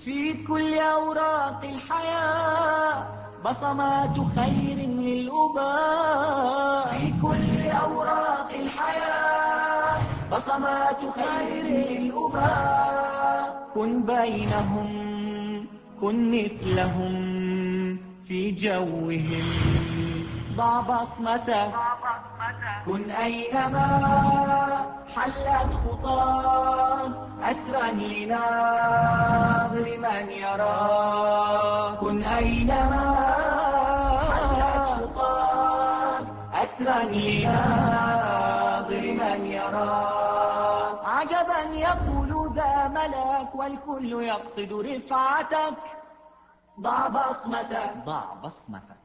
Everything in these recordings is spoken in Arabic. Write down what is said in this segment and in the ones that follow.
في كل أوراق الحياة بصمات خير للأباء. في كل أوراق الحياة بصمات خير للأباء. كن بينهم، كن مثلهم في جوهم، ضع بصمتك. كن أينما حلت خطاك أسرا لناظر من يراك. كن أينما حلت خطاك أسرا لناظر من يراك. عجبا يقول ذا ملاك والكل يقصد رفعتك. ضع بصمتك، ضع بصمتك.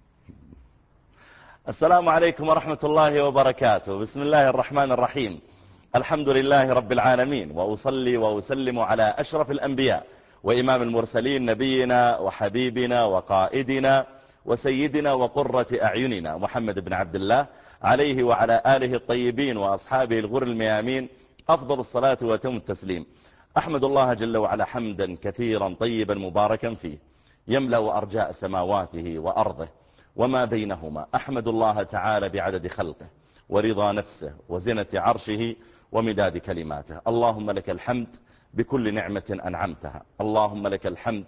السلام عليكم ورحمة الله وبركاته. بسم الله الرحمن الرحيم. الحمد لله رب العالمين، وأصلي وأسلم على أشرف الأنبياء وإمام المرسلين، نبينا وحبيبنا وقائدنا وسيدنا وقرة أعيننا محمد بن عبد الله، عليه وعلى آله الطيبين وأصحابه الغر الميامين أفضل الصلاة وأتم التسليم. أحمد الله جل وعلا حمدا كثيرا طيبا مباركا فيه، يملأ أرجاء سماواته وأرضه وما بينهما. أحمد الله تعالى بعدد خلقه ورضا نفسه وزنة عرشه ومداد كلماته. اللهم لك الحمد بكل نعمة أنعمتها، اللهم لك الحمد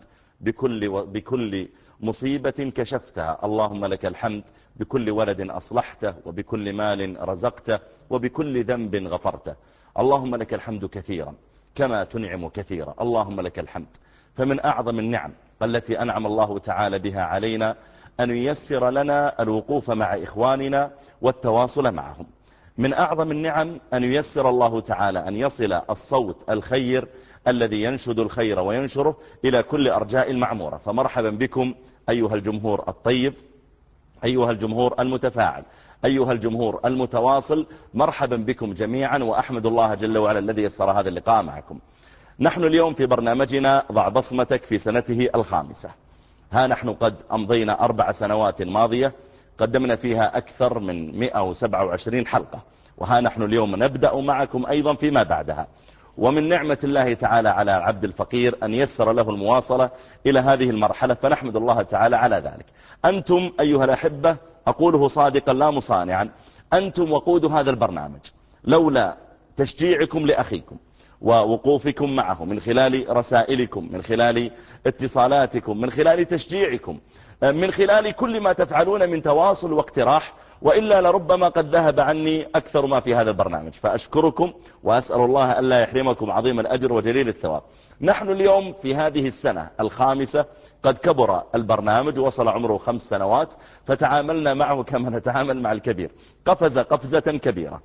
بكل مصيبة كشفتها، اللهم لك الحمد بكل ولد أصلحته وبكل مال رزقته وبكل ذنب غفرته. اللهم لك الحمد كثيرا كما تنعم كثيرا. اللهم لك الحمد. فمن أعظم النعم التي أنعم الله تعالى بها علينا أن ييسر لنا الوقوف مع إخواننا والتواصل معهم. من أعظم النعم أن ييسر الله تعالى أن يصل الصوت الخير الذي ينشد الخير وينشره إلى كل أرجاء المعمورة. فمرحبا بكم أيها الجمهور الطيب، أيها الجمهور المتفاعل، أيها الجمهور المتواصل، مرحبا بكم جميعا، وأحمد الله جل وعلا الذي يسر هذا اللقاء معكم. نحن اليوم في برنامجنا ضع بصمتك في سنته الخامسة. ها نحن قد أمضينا 4 سنوات ماضية قدمنا فيها أكثر من 127 حلقة، وها نحن اليوم نبدأ معكم أيضا فيما بعدها. ومن نعمة الله تعالى على العبد الفقير أن يسر له المواصلة إلى هذه المرحلة، فنحمد الله تعالى على ذلك. أنتم أيها الأحبة، أقوله صادقا لا مصانعا، أنتم وقود هذا البرنامج. لولا تشجيعكم لأخيكم ووقوفكم معه من خلال رسائلكم، من خلال اتصالاتكم، من خلال تشجيعكم، من خلال كل ما تفعلون من تواصل واقتراح، وإلا لربما قد ذهب عني أكثر ما في هذا البرنامج. فأشكركم وأسأل الله ألا يحرمكم عظيم الأجر وجليل الثواب. نحن اليوم في هذه السنة الخامسة، قد كبر البرنامج وصل عمره 5 سنوات، فتعاملنا معه كما نتعامل مع الكبير، قفز قفزة كبيرة.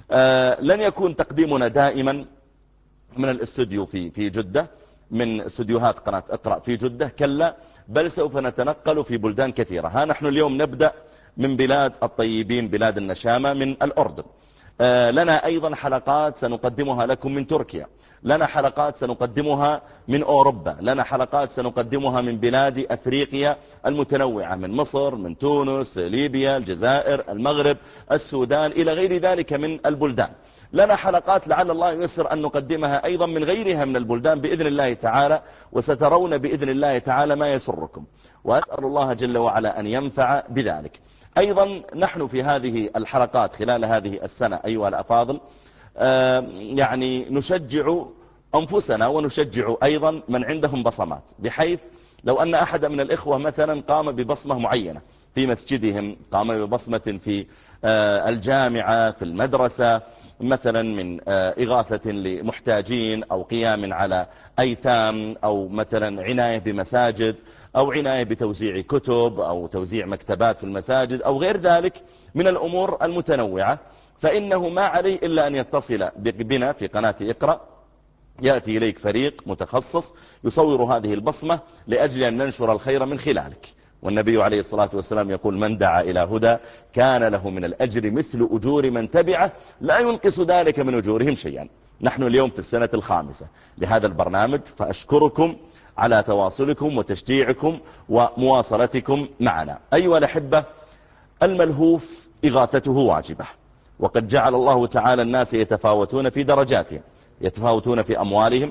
لن يكون تقديمنا دائما من الاستوديو في جدة، من استوديوهات قناة اقرأ في جدة، كلا، بل سوف نتنقل في بلدان كثيرة. ها نحن اليوم نبدأ من بلاد الطيبين، بلاد النشامة، من الأردن. لنا أيضا حلقات سنقدمها لكم من تركيا، لنا حلقات سنقدمها من أوروبا، لنا حلقات سنقدمها من بلاد أفريقيا المتنوعة، من مصر، من تونس، ليبيا، الجزائر، المغرب، السودان، إلى غير ذلك من البلدان. لنا حلقات لعل الله يسر أن نقدمها أيضا من غيرها من البلدان بإذن الله تعالى، وسترون بإذن الله تعالى ما يسركم، وأسأل الله جل وعلا أن ينفع بذلك. أيضا نحن في هذه الحلقات خلال هذه السنة أيها الأفاضل، يعني نشجع أنفسنا ونشجع أيضا من عندهم بصمات، بحيث لو أن أحد من الإخوة مثلا قام ببصمة معينة في مسجدهم، قام ببصمة في الجامعة، في المدرسة مثلا، من إغاثة لمحتاجين أو قيام على أيتام، أو مثلا عناية بمساجد، أو عناية بتوزيع كتب أو توزيع مكتبات في المساجد، أو غير ذلك من الأمور المتنوعة، فإنه ما عليه إلا أن يتصل بنا في قناة اقرأ. يأتي إليك فريق متخصص يصور هذه البصمة لأجل أن ننشر الخير من خلالك. والنبي عليه الصلاة والسلام يقول: من دعا إلى هدى كان له من الأجر مثل أجور من تبعه لا ينقص ذلك من أجورهم شيئا. نحن اليوم في السنة الخامسة لهذا البرنامج، فأشكركم على تواصلكم وتشجيعكم ومواصلتكم معنا. أيها الأحبة، الملهوف إغاثته واجبة، وقد جعل الله تعالى الناس يتفاوتون في درجاتهم، يتفاوتون في أموالهم،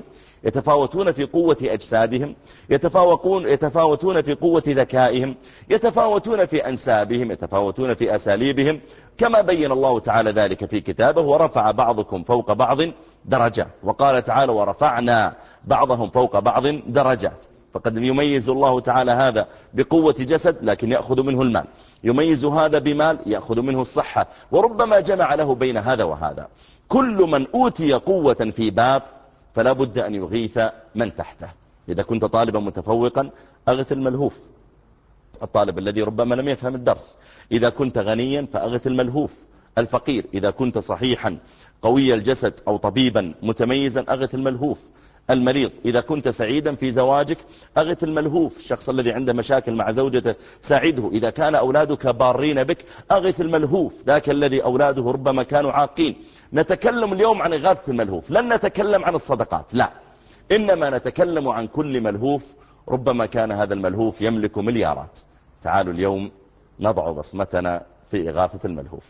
يتفاوتون في قوة أجسادهم، يتفاوتون في قوة ذكائهم، يتفاوتون في أنسابهم، يتفاوتون في أساليبهم، كما بين الله تعالى ذلك في كتابه: ورفع بعضكم فوق بعض درجات. وقال تعالى: ورفعنا بعضهم فوق بعض درجات. فقد يميز الله تعالى هذا بقوة جسد لكن يأخذ منه المال، يميز هذا بمال يأخذ منه الصحة، وربما جمع له بين هذا وهذا. كل من أوتي قوة في باب فلا بد أن يغيث من تحته. إذا كنت طالبا متفوقا أغث الملهوف، الطالب الذي ربما لم يفهم الدرس. إذا كنت غنيا فأغث الملهوف الفقير. إذا كنت صحيحا قوي الجسد أو طبيبا متميزا أغث الملهوف المريض. إذا كنت سعيدا في زواجك أغث الملهوف، الشخص الذي عنده مشاكل مع زوجته ساعده. إذا كان أولادك بارين بك أغث الملهوف، ذاك الذي أولاده ربما كانوا عاقين. نتكلم اليوم عن إغاثة الملهوف، لن نتكلم عن الصدقات، لا، إنما نتكلم عن كل ملهوف ربما كان هذا الملهوف يملك مليارات. تعالوا اليوم نضع بصمتنا في إغاثة الملهوف.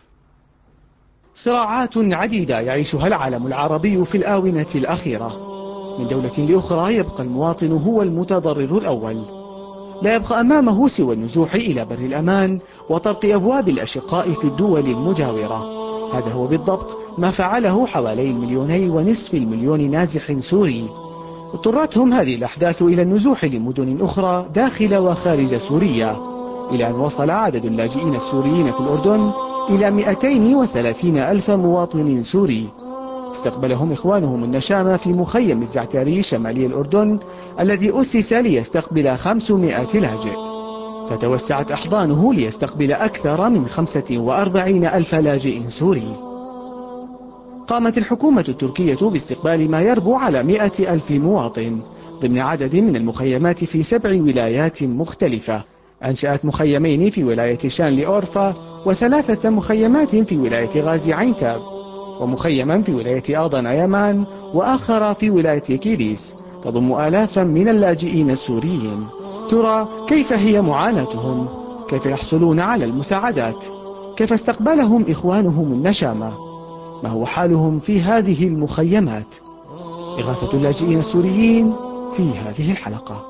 صراعات عديدة يعيشها العالم العربي في الآونة الأخيرة، من دولة لأخرى يبقى المواطن هو المتضرر الأول، لا يبقى أمامه سوى النزوح إلى بر الأمان وطرق أبواب الأشقاء في الدول المجاورة. هذا هو بالضبط ما فعله حوالي 2.5 مليون نازح سوري. اضطرتهم هذه الأحداث إلى النزوح لمدن أخرى داخل وخارج سوريا، إلى أن وصل عدد اللاجئين السوريين في الأردن إلى 230 ألف مواطن سوري. استقبلهم إخوانهم النشامى في مخيم الزعتاري شمالي الأردن الذي أسس ليستقبل 500 لاجئ، فتوسعت أحضانه ليستقبل أكثر من 45 ألف لاجئ سوري. قامت الحكومة التركية باستقبال ما يربو على 100 ألف مواطن ضمن عدد من المخيمات في 7 ولايات مختلفة. أنشأت مخيمين في ولاية شانلي أورفا، و3 مخيمات في ولاية غازي عينتاب، ومخيما في ولاية آضن أيمان، وآخر في ولاية كيليس، تضم آلافا من اللاجئين السوريين. ترى كيف هي معاناتهم؟ كيف يحصلون على المساعدات؟ كيف استقبلهم إخوانهم النشامى؟ ما هو حالهم في هذه المخيمات؟ إغاثة اللاجئين السوريين في هذه الحلقة.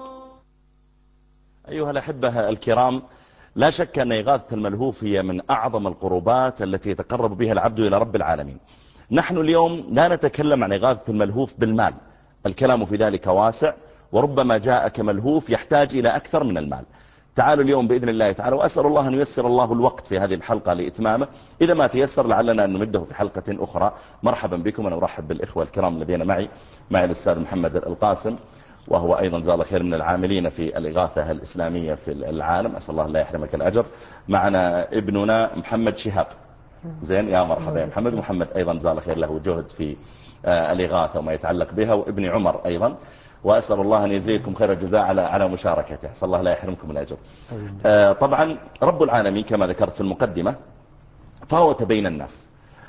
أيها الأحبة الكرام، لا شك أن إغاثة الملهوف هي من أعظم القربات التي يتقرب بها العبد إلى رب العالمين. نحن اليوم لا نتكلم عن إغاثة الملهوف بالمال، الكلام في ذلك واسع، وربما جاءك ملهوف يحتاج إلى أكثر من المال. تعالوا اليوم بإذن الله تعالى، وأسأل الله أن ييسر الله الوقت في هذه الحلقة لإتمامه، إذا ما تيسر لعلنا أن نمده في حلقة أخرى. مرحبا بكم، أنا أرحب بالإخوة الكرام الذين معي الأستاذ محمد القاسم، وهو أيضا جزاه الله خير من العاملين في الإغاثة الإسلامية في العالم، أسأل الله لا يحرمك الأجر. معنا ابننا محمد شهاب، زين، يا مرحبا يا محمد. محمد أيضا جزاه الله خير، له جهد في الإغاثة وما يتعلق بها، وابن عمر أيضا، وأسأل الله أن يجزيكم خير الجزاء على مشاركته، أسأل الله لا يحرمكم الأجر. طبعا رب العالمين كما ذكرت في المقدمة فاوت بين الناس،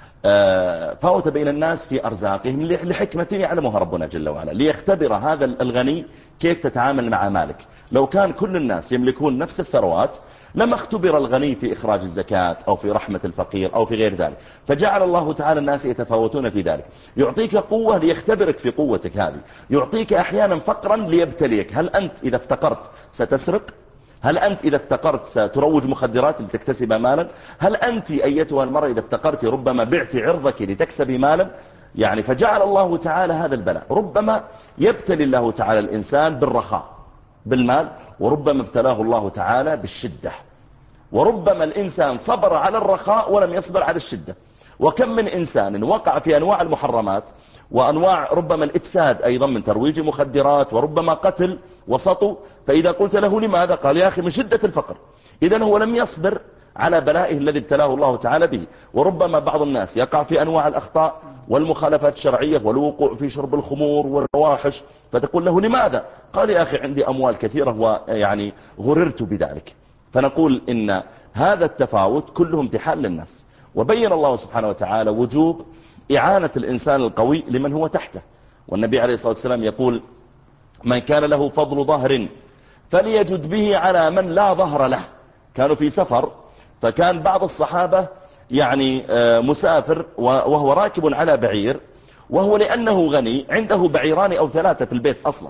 فاوت بين الناس في أرزاقهم لحكمة يعلمها ربنا جل وعلا، ليختبر هذا الغني كيف تتعامل مع مالك. لو كان كل الناس يملكون نفس الثروات لما اختبر الغني في إخراج الزكاة أو في رحمة الفقير أو في غير ذلك، فجعل الله تعالى الناس يتفاوتون في ذلك. يعطيك قوة ليختبرك في قوتك هذه، يعطيك أحيانا فقرا ليبتليك. هل أنت إذا افتقرت ستسرق؟ هل أنت إذا افتقرت ستروج مخدرات لتكتسب مالا؟ هل أنت أيتها المرأة إذا افتقرت ربما بعت عرضك لتكسبي مالا؟ يعني فجعل الله تعالى هذا البلاء. ربما يبتلي الله تعالى الإنسان بالرخاء بالمال، وربما ابتلاه الله تعالى بالشدة، وربما الإنسان صبر على الرخاء ولم يصبر على الشدة. وكم من إنسان وقع في أنواع المحرمات وأنواع ربما الإفساد أيضا من ترويج مخدرات وربما قتل وسطو، فإذا قلت له لماذا؟ قال يا أخي من شدة الفقر. إذن هو لم يصبر على بلائه الذي ابتلاه الله تعالى به. وربما بعض الناس يقع في أنواع الأخطاء والمخالفات الشرعية والوقوع في شرب الخمور والفواحش، فتقول له لماذا؟ قال يا أخي عندي أموال كثيرة ويعني غررت بذلك. فنقول إن هذا التفاوت كله امتحان للناس، وبين الله سبحانه وتعالى وجوب إعانة الإنسان القوي لمن هو تحته. والنبي عليه الصلاة والسلام يقول من كان له فضل ظهر فليجد به على من لا ظهر له. كانوا في سفر، فكان بعض الصحابة يعني مسافر وهو راكب على بعير، وهو لأنه غني عنده بعيران أو 3 في البيت أصلا،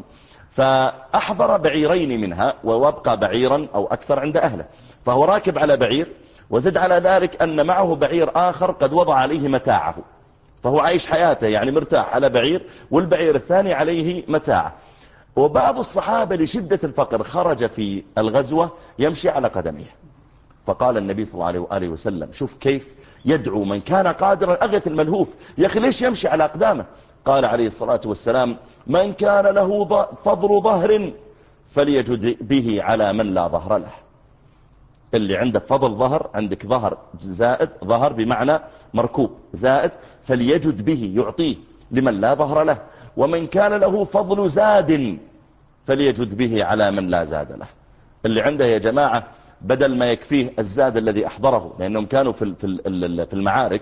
فأحضر بعيرين منها ووبقى بعيرا أو أكثر عند أهله، فهو راكب على بعير، وزد على ذلك أن معه بعير آخر قد وضع عليه متاعه، فهو عايش حياته يعني مرتاح على بعير، والبعير الثاني عليه متاعه. وبعض الصحابة لشدة الفقر خرج في الغزوة يمشي على قدميه، فقال النبي صلى الله عليه وآله وسلم شوف كيف يدعو من كان قادرا أغث الملهوف، يا أخي ليش يمشي على أقدامه؟ قال عليه الصلاة والسلام من كان له فضل ظهر فليجد به على من لا ظهر له. اللي عنده فضل ظهر، عندك ظهر زائد، ظهر بمعنى مركوب زائد، فليجد به يعطيه لمن لا ظهر له. ومن كان له فضل زاد فليجد به على من لا زاد له. اللي عنده يا جماعة بدل ما يكفيه الزاد الذي أحضره، لأنهم كانوا في المعارك،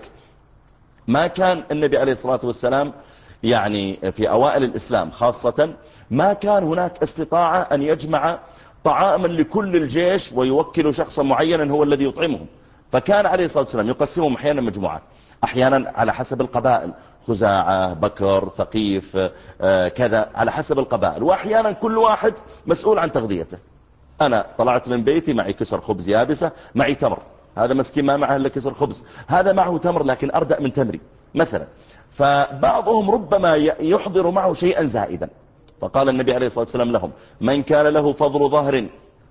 ما كان النبي عليه الصلاة والسلام يعني في أوائل الإسلام خاصة ما كان هناك استطاعة أن يجمع طعاما لكل الجيش ويوكل شخصا معينا هو الذي يطعمهم، فكان عليه الصلاة والسلام يقسمهم أحيانا مجموعات، أحيانا على حسب القبائل، خزاعة، بكر، ثقيف، كذا على حسب القبائل، وأحيانا كل واحد مسؤول عن تغذيته. أنا طلعت من بيتي معي كسر خبز يابسة، معي تمر، هذا مسكين ما معه إلا كسر خبز، هذا معه تمر لكن أردأ من تمري مثلا. فبعضهم ربما يحضر معه شيئا زائدا، فقال النبي عليه الصلاة والسلام لهم من كان له فضل ظهر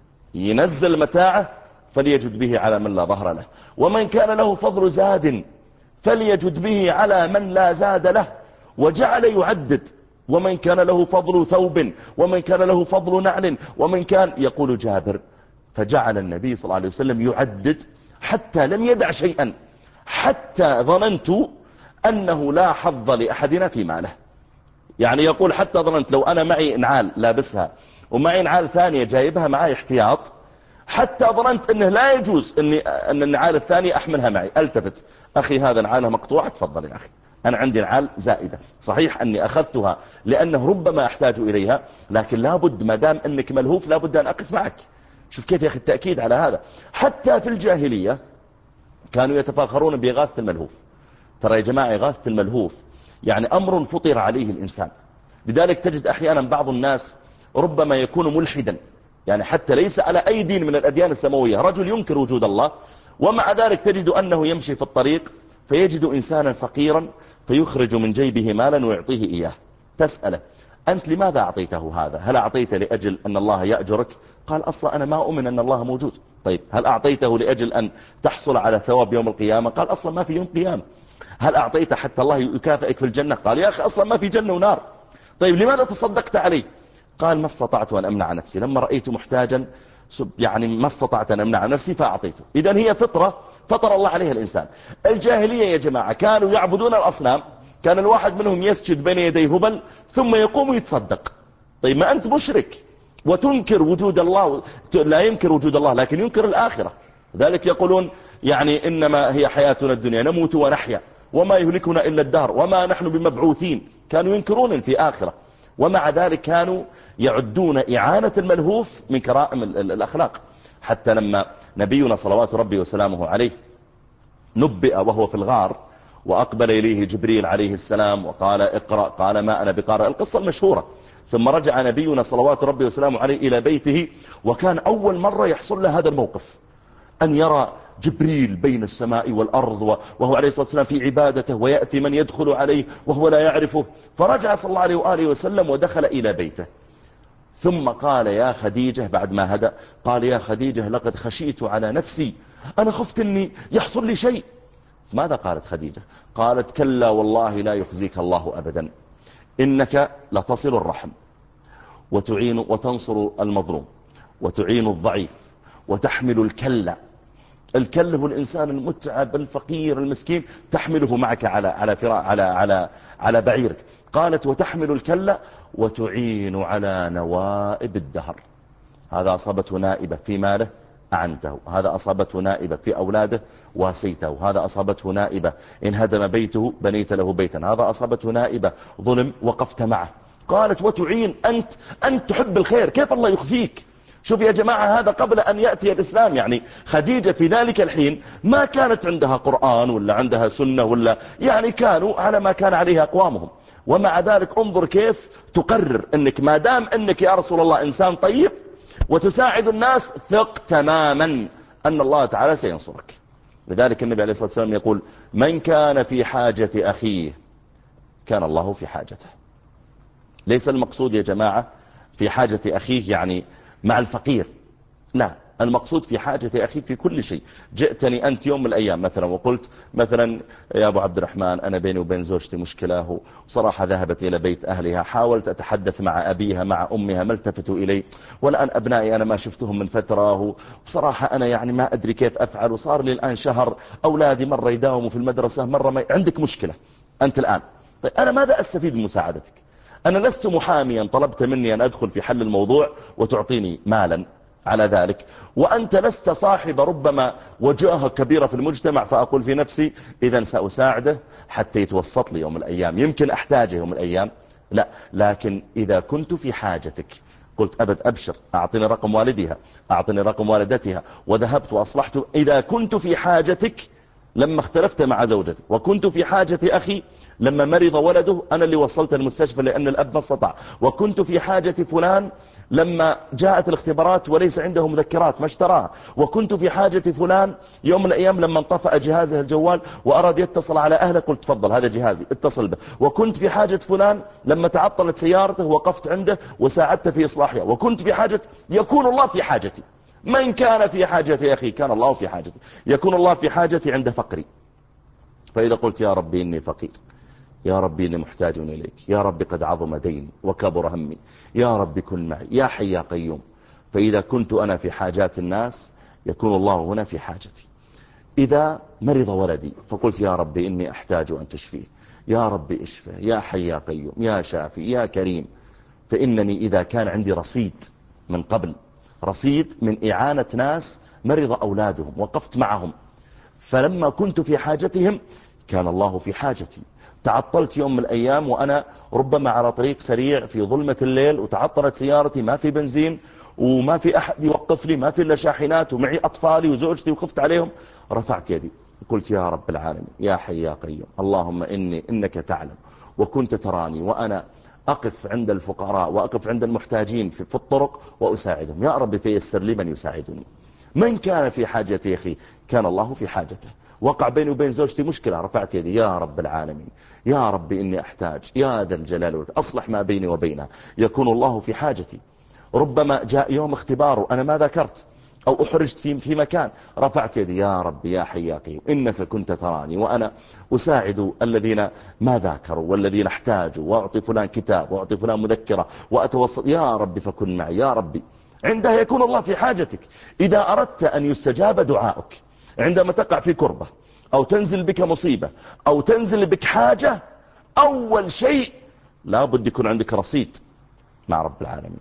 ينزل متاعه فليجد به على من لا ظهر له، ومن كان له فضل زاد فليجد به على من لا زاد له. وجعل يعدد ومن كان له فضل ثوب، ومن كان له فضل نعل، ومن كان، يقول جابر فجعل النبي صلى الله عليه وسلم يعدد حتى لم يدع شيئا، حتى ظننت أنه لا حظ لأحدنا في ماله. يعني يقول حتى ظننت لو أنا معي نعال لابسها ومعي نعال ثانية جايبها معي احتياط، حتى ظننت أنه لا يجوز أن النعال الثانية أحملها معي، ألتفت أخي هذا نعالها مقطوعة، تفضل يا أخي أنا عندي نعال زائدة، صحيح أني أخذتها لأنه ربما أحتاج إليها، لكن لابد ما دام أنك ملهوف لابد أن أقف معك. شوف كيف يا أخي التأكيد على هذا. حتى في الجاهلية كانوا يتفاخرون بإغاثة الملهوف. ترى يا جماعة إغاثة الملهوف يعني أمر فطر عليه الإنسان، لذلك تجد أحيانا بعض الناس ربما يكون ملحدا، يعني حتى ليس على أي دين من الأديان السماوية، رجل ينكر وجود الله، ومع ذلك تجد أنه يمشي في الطريق فيجد إنسانا فقيرا فيخرج من جيبه مالا ويعطيه إياه، تسأله أنت لماذا أعطيته هذا؟ هل أعطيته لأجل أن الله يأجرك؟ قال أصلا أنا ما أؤمن أن الله موجود. طيب هل أعطيته لأجل أن تحصل على ثواب يوم القيامة؟ قال أصلا ما في يوم قيامة. هل أعطيته حتى الله يكافئك في الجنة؟ قال يا أخي أصلا ما في جنة ونار. طيب لماذا تصدقت عليه؟ قال ما استطعت أن أمنع نفسي، لما رأيت محتاجا يعني ما استطعت أن أمنع نفسي فأعطيته. إذن هي فطرة فطر الله عليها الإنسان. الجاهلية يا جماعة كانوا يعبدون الأصنام، كان الواحد منهم يسجد بين يدي هبل ثم يقوم يتصدق. طيب ما أنت مشرك وتنكر وجود الله، لا ينكر وجود الله لكن ينكر الآخرة، ذلك يقولون يعني إنما هي حياتنا الدنيا نموت ونحيا وما يهلكنا إلا الدهر وما نحن بمبعوثين، كانوا ينكرون في آخرة، ومع ذلك كانوا يعدون إعانة الملهوف من كرائم الأخلاق. حتى لما نبينا صلوات ربي وسلامه عليه نبئ وهو في الغار وأقبل إليه جبريل عليه السلام وقال اقرأ، قال ما أنا بقارئ، القصة المشهورة. ثم رجع نبينا صلوات ربي وسلامه عليه إلى بيته، وكان أول مرة يحصل له هذا الموقف، أن يرى جبريل بين السماء والأرض وهو عليه الصلاة والسلام في عبادته، ويأتي من يدخل عليه وهو لا يعرفه. فرجع صلى الله عليه وآله وسلم ودخل إلى بيته، ثم قال يا خديجة بعد ما هدأ، قال يا خديجة لقد خشيت على نفسي، أنا خفت أني يحصل لي شيء. ماذا قالت خديجة؟ قالت كلا والله لا يخزيك الله أبدا، إنك لتصل الرحم وتعين وتنصر المظلوم وتعين الضعيف وتحمل الكل. الكل هو الإنسان المتعب الفقير المسكين، تحمله معك على بعيرك. قالت وتحمل الكل وتعين على نوائب الدهر. هذا أصابته نائبة في ماله أعنته، هذا أصابته نائبة في أولاده واسيته، هذا أصابته نائبة إن هدم بيته بنيت له بيتا، هذا أصابته نائبة ظلم وقفت معه. قالت وتعين، أنت تحب الخير، كيف الله يخزيك؟ شوف يا جماعة هذا قبل أن يأتي الإسلام. يعني خديجة في ذلك الحين ما كانت عندها قرآن ولا عندها سنة ولا يعني كانوا على ما كان عليه أقوامهم. ومع ذلك انظر كيف تقرر أنك ما دام أنك يا رسول الله إنسان طيب وتساعد الناس ثق تماما أن الله تعالى سينصرك. لذلك النبي عليه الصلاة والسلام يقول من كان في حاجة أخيه كان الله في حاجته. ليس المقصود يا جماعة في حاجة أخيه يعني مع الفقير، لا، المقصود في حاجة أخيك في كل شيء. جئتني أنت يوم من الأيام مثلا وقلت مثلا يا أبو عبد الرحمن أنا بيني وبين زوجتي مشكلة وصراحة ذهبت إلى بيت أهلها، حاولت أتحدث مع أبيها مع أمها ما التفتوا إلي، والآن أبنائي أنا ما شفتهم من فترة وبصراحة أنا يعني ما أدري كيف أفعل، وصار لي الآن شهر أولادي مرة يداوموا في المدرسة مرة ما عندك مشكلة أنت الآن. طيب أنا ماذا أستفيد من مساعدتك؟ أنا لست محاميا طلبت مني أن أدخل في حل الموضوع وتعطيني مالا على ذلك، وأنت لست صاحب ربما وجاهة كبيرة في المجتمع، فأقول في نفسي إذا سأساعده حتى يتوسط لي يوم الأيام، يمكن أحتاجه يوم الأيام. لا، لكن إذا كنت في حاجتك قلت أبد أبشر، أعطني رقم والدها، أعطني رقم والدتها، وذهبت وأصلحت. إذا كنت في حاجتك لما اختلفت مع زوجتي، وكنت في حاجة أخي لما مرض ولده أنا اللي وصلت المستشفى لأن الأب ما استطاع، وكنت في حاجة فلان لما جاءت الاختبارات وليس عنده مذكرات ما اشتراها، وكنت في حاجة فلان يوم من الأيام لما انطفأ جهازه الجوال وأراد يتصل على أهله قلت تفضل هذا جهازي اتصل به، وكنت في حاجة فلان لما تعطلت سيارته وقفت عنده وساعدت في إصلاحها، وكنت في حاجة. يكون الله في حاجتي. من كان في حاجة أخي كان الله في حاجتي. يكون الله في حاجتي عند فقري، فإذا قلت يا ربي إني فقير، يا ربي إني محتاج إليك، يا ربي قد عظم ديني وكبر همي، يا ربي كن معي يا حي يا قيوم. فإذا كنت أنا في حاجات الناس يكون الله هنا في حاجتي. إذا مرض ولدي فقلت يا ربي إني أحتاج أن تشفيه، يا ربي اشفه يا حي يا قيوم يا شافي يا كريم. فإنني إذا كان عندي رصيد من قبل، رصيد من إعانة ناس مرض أولادهم وقفت معهم، فلما كنت في حاجتهم كان الله في حاجتي. تعطلت يوم من الأيام وأنا ربما على طريق سريع في ظلمة الليل وتعطلت سيارتي ما في بنزين وما في أحد يوقف لي، ما في إلا شاحنات ومعي أطفالي وزوجتي وخفت عليهم، رفعت يدي قلت يا رب العالمين يا حي يا قيوم اللهم إنك تعلم وكنت تراني وأنا أقف عند الفقراء وأقف عند المحتاجين في الطرق وأساعدهم، يا رب فيسر لي من يساعدني. من كان في حاجة يا أخي كان الله في حاجته. وقع بيني وبين زوجتي مشكلة، رفعت يدي يا رب العالمين يا رب إني أحتاج يا ذا الجلال والإكرام أصلح ما بيني وبينها، يكون الله في حاجتي. ربما جاء يوم اختبار وأنا ما ذكرت أو أحرجت في مكان، رفعت يدي يا رب يا حي يا قيوم إنك كنت تراني وأنا أساعد الذين ما ذاكروا والذين احتاجوا، وأعطي فلان كتاب وأعطي فلان مذكرة وأتوسط، يا رب فكن معي يا ربي. عندها يكون الله في حاجتك. إذا أردت أن يستجاب دعائك عندما تقع في كربة أو تنزل بك مصيبة أو تنزل بك حاجة، أول شيء لا بد يكون عندك رصيد مع رب العالمين،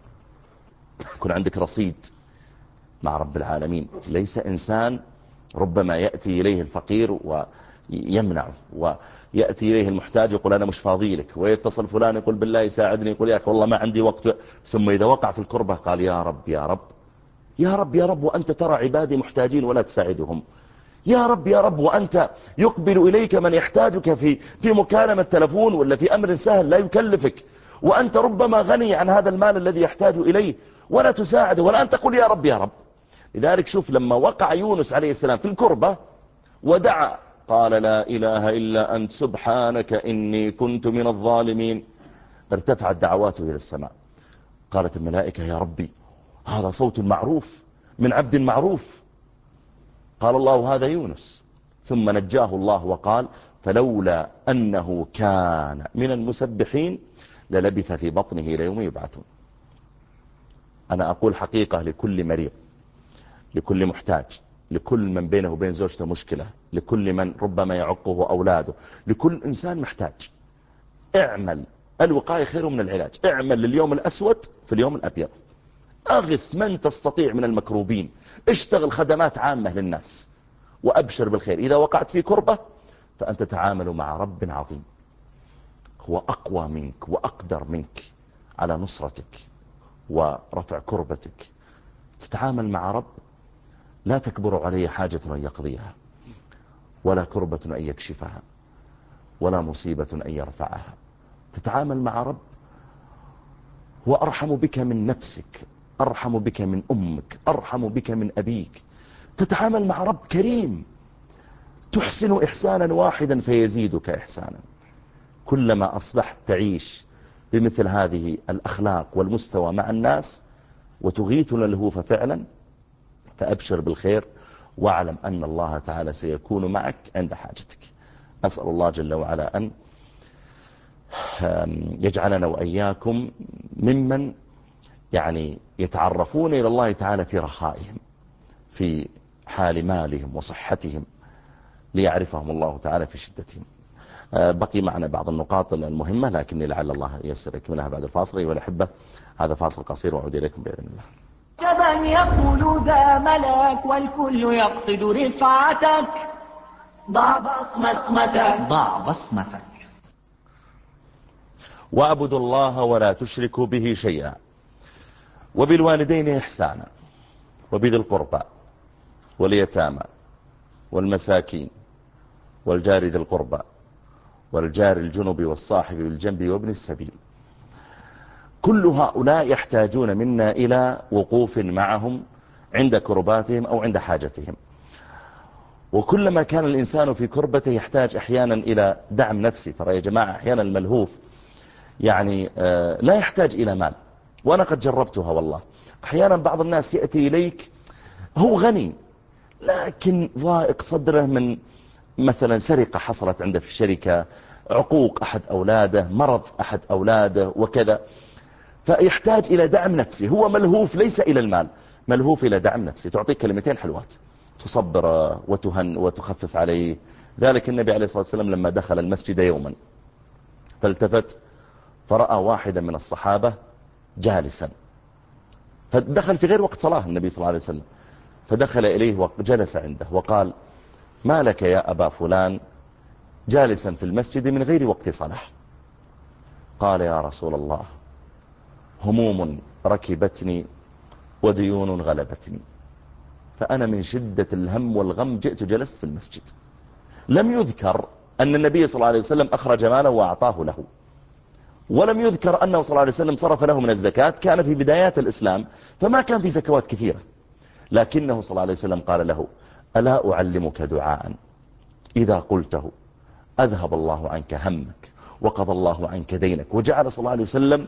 يكون عندك رصيد مع رب العالمين. ليس إنسان ربما يأتي إليه الفقير ويمنعه، ويأتي إليه المحتاج يقول أنا مش فاضي لك، ويتصل فلان يقول بالله يساعدني يقول يا أخي والله ما عندي وقت، ثم إذا وقع في الكربة قال يا رب يا رب يا رب يا رب وأنت ترى عبادي محتاجين ولا تساعدهم، يا رب يا رب وأنت يقبل إليك من يحتاجك في مكالمة تلفون ولا في أمر سهل لا يكلفك، وأنت ربما غني عن هذا المال الذي يحتاج إليه ولا تساعده ولا أنت تقول يا رب يا رب. لذلك شوف لما وقع يونس عليه السلام في الكربة ودعا قال لا إله إلا أنت سبحانك إني كنت من الظالمين، ارتفعت دعواته إلى السماء. قالت الملائكة يا ربي هذا صوت معروف من عبد معروف. قال الله هذا يونس، ثم نجاه الله وقال فلولا أنه كان من المسبحين للبث في بطنه إلى يوم يبعثون. أنا أقول حقيقة لكل مريض، لكل محتاج، لكل من بينه وبين زوجته مشكلة، لكل من ربما يعقه أولاده، لكل إنسان محتاج، اعمل، الوقاية خير من العلاج. اعمل لليوم الأسود في اليوم الأبيض، أغث من تستطيع من المكروبين، اشتغل خدمات عامة للناس وأبشر بالخير. إذا وقعت في كربة فأنت تتعامل مع رب عظيم هو أقوى منك وأقدر منك على نصرتك ورفع كربتك. تتعامل مع رب لا تكبر عليه حاجة أن يقضيها، ولا كربة أن يكشفها، ولا مصيبة أن يرفعها. تتعامل مع رب هو أرحم بك من نفسك، أرحم بك من أمك، أرحم بك من أبيك. تتعامل مع رب كريم، تحسن إحسانا واحدا فيزيدك إحسانا. كلما أصبحت تعيش بمثل هذه الأخلاق والمستوى مع الناس وتغيث الهوف فعلا، فأبشر بالخير، واعلم أن الله تعالى سيكون معك عند حاجتك. أسأل الله جل وعلا أن يجعلنا وإياكم ممن يعني يتعرفون إلى الله تعالى في رخائهم، في حال مالهم وصحتهم، ليعرفهم الله تعالى في شدتهم. بقي معنا بعض النقاط المهمة، لكني لعل الله ييسر يكملها بعد الفاصل. أيها الأحبة، هذا فاصل قصير وأعود إليكم بإذن الله. شبا يقول ذا ملاك والكل يقصد رفعتك، ضع بصمتك، ضع بصمتك. واعبدوا الله ولا تشركوا به شيئا، وبالوالدين إحسانا، وبذي القربى واليتامى والمساكين والجار ذي القربى والجار الجنب والصاحب بالجنب وابن السبيل. كل هؤلاء يحتاجون منا إلى وقوف معهم عند كرباتهم أو عند حاجتهم. وكلما كان الإنسان في كربته يحتاج أحيانا إلى دعم نفسي. ترى يا جماعة أحيانا الملهوف يعني لا يحتاج إلى مال، وأنا قد جربتها والله. أحيانا بعض الناس يأتي إليك هو غني لكن ضائق صدره من مثلا سرقة حصلت عنده في الشركة، عقوق أحد أولاده، مرض أحد أولاده وكذا، فيحتاج إلى دعم نفسي. هو ملهوف ليس إلى المال، ملهوف إلى دعم نفسي. تعطيك كلمتين حلوات تصبر وتهن وتخفف عليه. ذلك النبي عليه الصلاة والسلام لما دخل المسجد يوما فالتفت فرأى واحدا من الصحابة جالسا، فدخل في غير وقت صلاة النبي صلى الله عليه وسلم، فدخل إليه وجلس عنده وقال: ما لك يا أبا فلان جالسا في المسجد من غير وقت صلاة؟ قال: يا رسول الله، هموم ركبتني وديون غلبتني، فأنا من شدة الهم والغم جئت جلست في المسجد. لم يذكر أن النبي صلى الله عليه وسلم أخرج ماله وأعطاه له، ولم يذكر أنه صلى الله عليه وسلم صرف له من الزكاة. كان في بدايات الإسلام فما كان في زكوات كثيرة، لكنه صلى الله عليه وسلم قال له: ألا أعلمك دعاء إذا قلته أذهب الله عنك همك وقضى الله عنك دينك. وجعل صلى الله عليه وسلم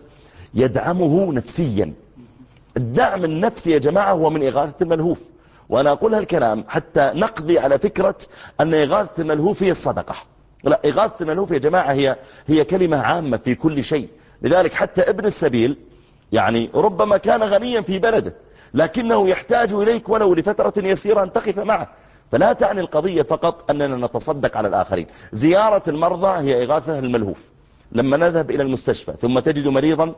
يدعمه نفسيا. الدعم النفسي يا جماعة هو من إغاثة الملهوف. وأنا أقول هالكلام حتى نقضي على فكرة أن إغاثة الملهوف هي الصدقة. لا، إغاثة الملهوف يا جماعة هي كلمة عامة في كل شيء. لذلك حتى ابن السبيل يعني ربما كان غنيا في بلده، لكنه يحتاج إليك ولو لفترة يسيرة أن تقف معه. فلا تعني القضية فقط أننا نتصدق على الآخرين. زيارة المرضى هي إغاثة الملهوف. لما نذهب إلى المستشفى ثم تجد مريضا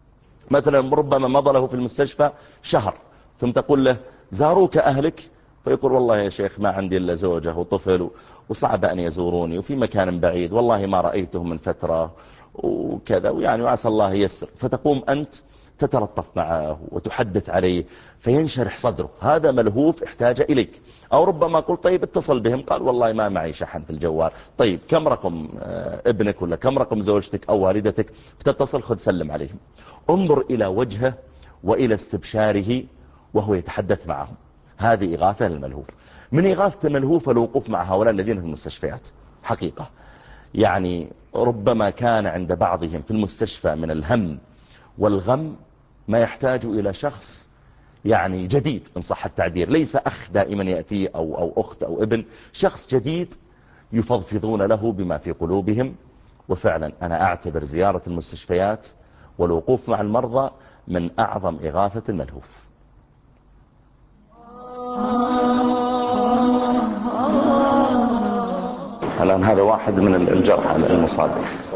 مثلا ربما مضى له في المستشفى شهر، ثم تقول له: زاروك أهلك؟ فيقول: والله يا شيخ ما عندي إلا زوجة وطفل وصعب أن يزوروني وفي مكان بعيد، والله ما رأيتهم من فترة وكذا، ويعني وعسى الله يسر. فتقوم أنت تتلطف معه وتحدث عليه فينشرح صدره. هذا ملهوف احتاج إليك. أو ربما قل: طيب اتصل بهم، قال: والله ما معي شحن في الجوال. طيب كم رقم ابنك ولا كم رقم زوجتك أو والدتك؟ فتتصل، خذ سلم عليهم. انظر إلى وجهه وإلى استبشاره وهو يتحدث معهم. هذه إغاثة للملهوف. من إغاثة الملهوف الوقوف مع هؤلاء الذين في المستشفيات. حقيقة يعني ربما كان عند بعضهم في المستشفى من الهم والغم ما يحتاج إلى شخص يعني جديد إن صح التعبير، ليس أخ دائما يأتي أو أخت أو ابن، شخص جديد يفضفضون له بما في قلوبهم. وفعلا أنا أعتبر زيارة المستشفيات والوقوف مع المرضى من أعظم إغاثة الملهوف. الآن هذا واحد من الجرحى المصاب.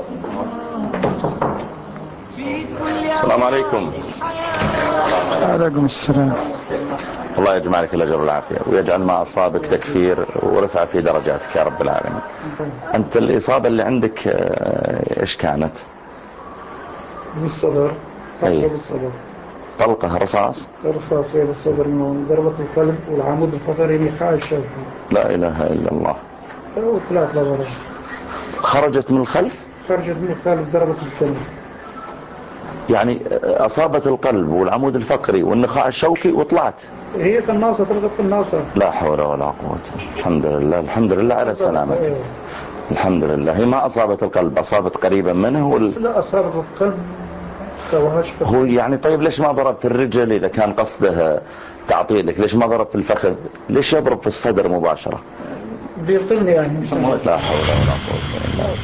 السلام عليكم. عليكم السلام. الله يجمع لك الأجر والعافية ويجعل ما أصابك تكفير ورفع في درجاتك يا رب العالمين. أنت الإصابة اللي عندك إيش كانت؟ بالصدر، طقة بالصدر. طلقة رصاص؟ رصاصية بالصدر من ضربة القلب والعمود الفقري نخاع الشوكي. لا إله إلا الله. وثلاث ضربات. خرجت من الخلف؟ خرجت من الخلف ضربة القلب. يعني أصابت القلب والعمود الفقري والنخاع الشوكي وطلعت. هي قناصة، طلقت قناصة. لا حول ولا قوة. الحمد لله، الحمد لله على سلامتك. الحمد لله. هي ما أصابت القلب، أصابت قريبا منه لا أصابت القلب. هو يعني طيب ليش ما ضرب في الرجل إذا كان قصده تعطيلك؟ ليش ما ضرب في الفخذ؟ ليش يضرب في الصدر مباشرة؟ بيقتلني يعني. لا حول ولا قوة إلا بالله.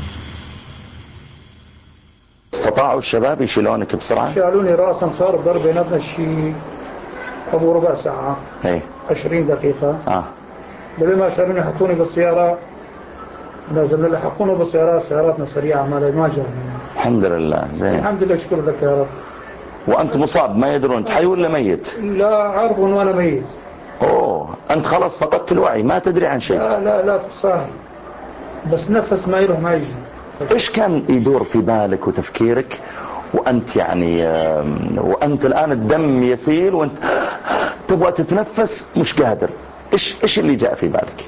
استطاعوا الشباب يشيلونك بسرعة؟ شالوني رأسا، صار ضرب بيناتنا شيء أبو ربع ساعة. ايه 20 دقيقة. قبل ما شالوني حطوني بالسيارة، لازم نلحقونه بالسيارات، سياراتنا سريعة ما جاء. الحمد لله. زين. الحمد لله، شكر لك يا رب. وأنت مصاب، ما يدرون أنت حي ولا ميت؟ لا عارفوا أنه أنا ميت. أوه، أنت خلاص فقدت الوعي، ما تدري عن شيء. لا صاحي، بس نفس ما يروح ما يجي. إيش كان يدور في بالك وتفكيرك وأنت يعني وأنت الآن الدم يسيل وأنت تبغى تتنفس مش قادر؟ إيش اللي جاء في بالك؟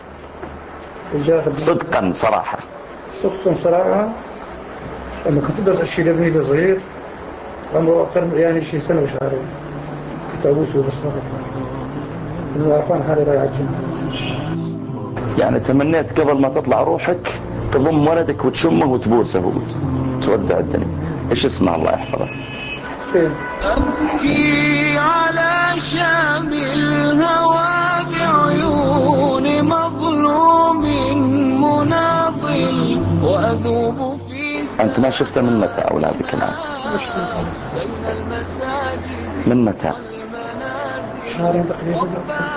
صدقا صراحة لما كنت بس أشيل ابني صغير عمره أكثر يعني شيء سنة وشهرين، كنت أبوسه بس فقط إنه عارفان حالي رايح الجنة. يعني تمنيت قبل ما تطلع روحك تضم ولدك وتشمه وتبوسه وتودع الدنيا. إيش اسمه الله يحفظه؟ حسين. أبكي على شام الهوى بعيون مظلوم مناضل وأذوب في. أنت ما شفته من متى أولادك الآن؟ من متى؟ شهرين تقريبا.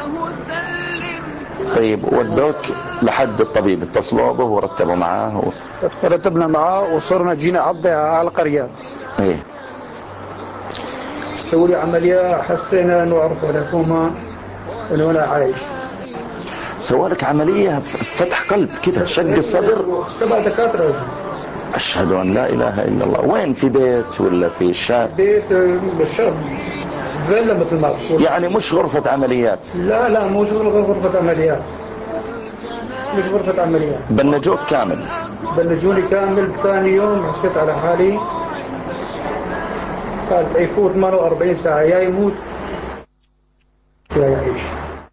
طيب ودوك لحد الطبيب، اتصلوا به ورتبوا معاه رتبنا معاه وصرنا جينا على القرية. ايه سووا لي عملية، حسينا انه عرفوا الحكومة انه انا عايش. سووا لك عملية فتح قلب كذا، شق الصدر. 7 دكاترة. أشهد أن لا إله إلا الله. وين، في بيت ولا في شقة؟ بيت بالشاب، فيلا مثل ما تقول. يعني مش غرفة عمليات؟ لا مش غرفة عمليات، مش غرفة عمليات. بنجوك كامل؟ بنجوني كامل. ثاني يوم حسيت على حالي، قالت يفوت 48 ساعة يا يموت يا يعيش.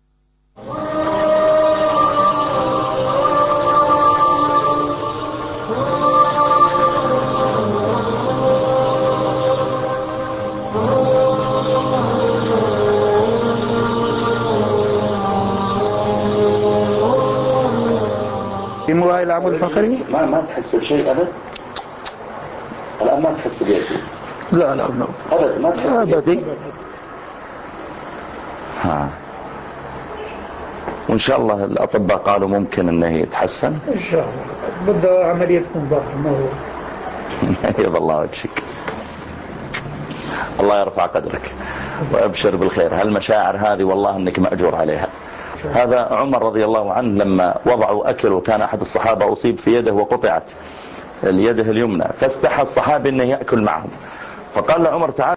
مو هاي العمود الفقري؟ ما تحس بشيء أبد؟ الآن ما تحس بيدي؟ لا أبد ما تحس بيدي؟ وإن شاء الله الأطباء قالوا ممكن أنه يتحسن إن شاء الله. بدها عملية تكون باقي، ما هو. يض الله وجهك، الله يرفع قدرك وأبشر بالخير. هالمشاعر هذه والله أنك مأجور عليها. هذا عمر رضي الله عنه لما وضعوا أكل، وكان أحد الصحابة أصيب في يده وقطعت اليده اليمنى، فاستحى الصحابي أنه يأكل معهم، فقال لعمر تعال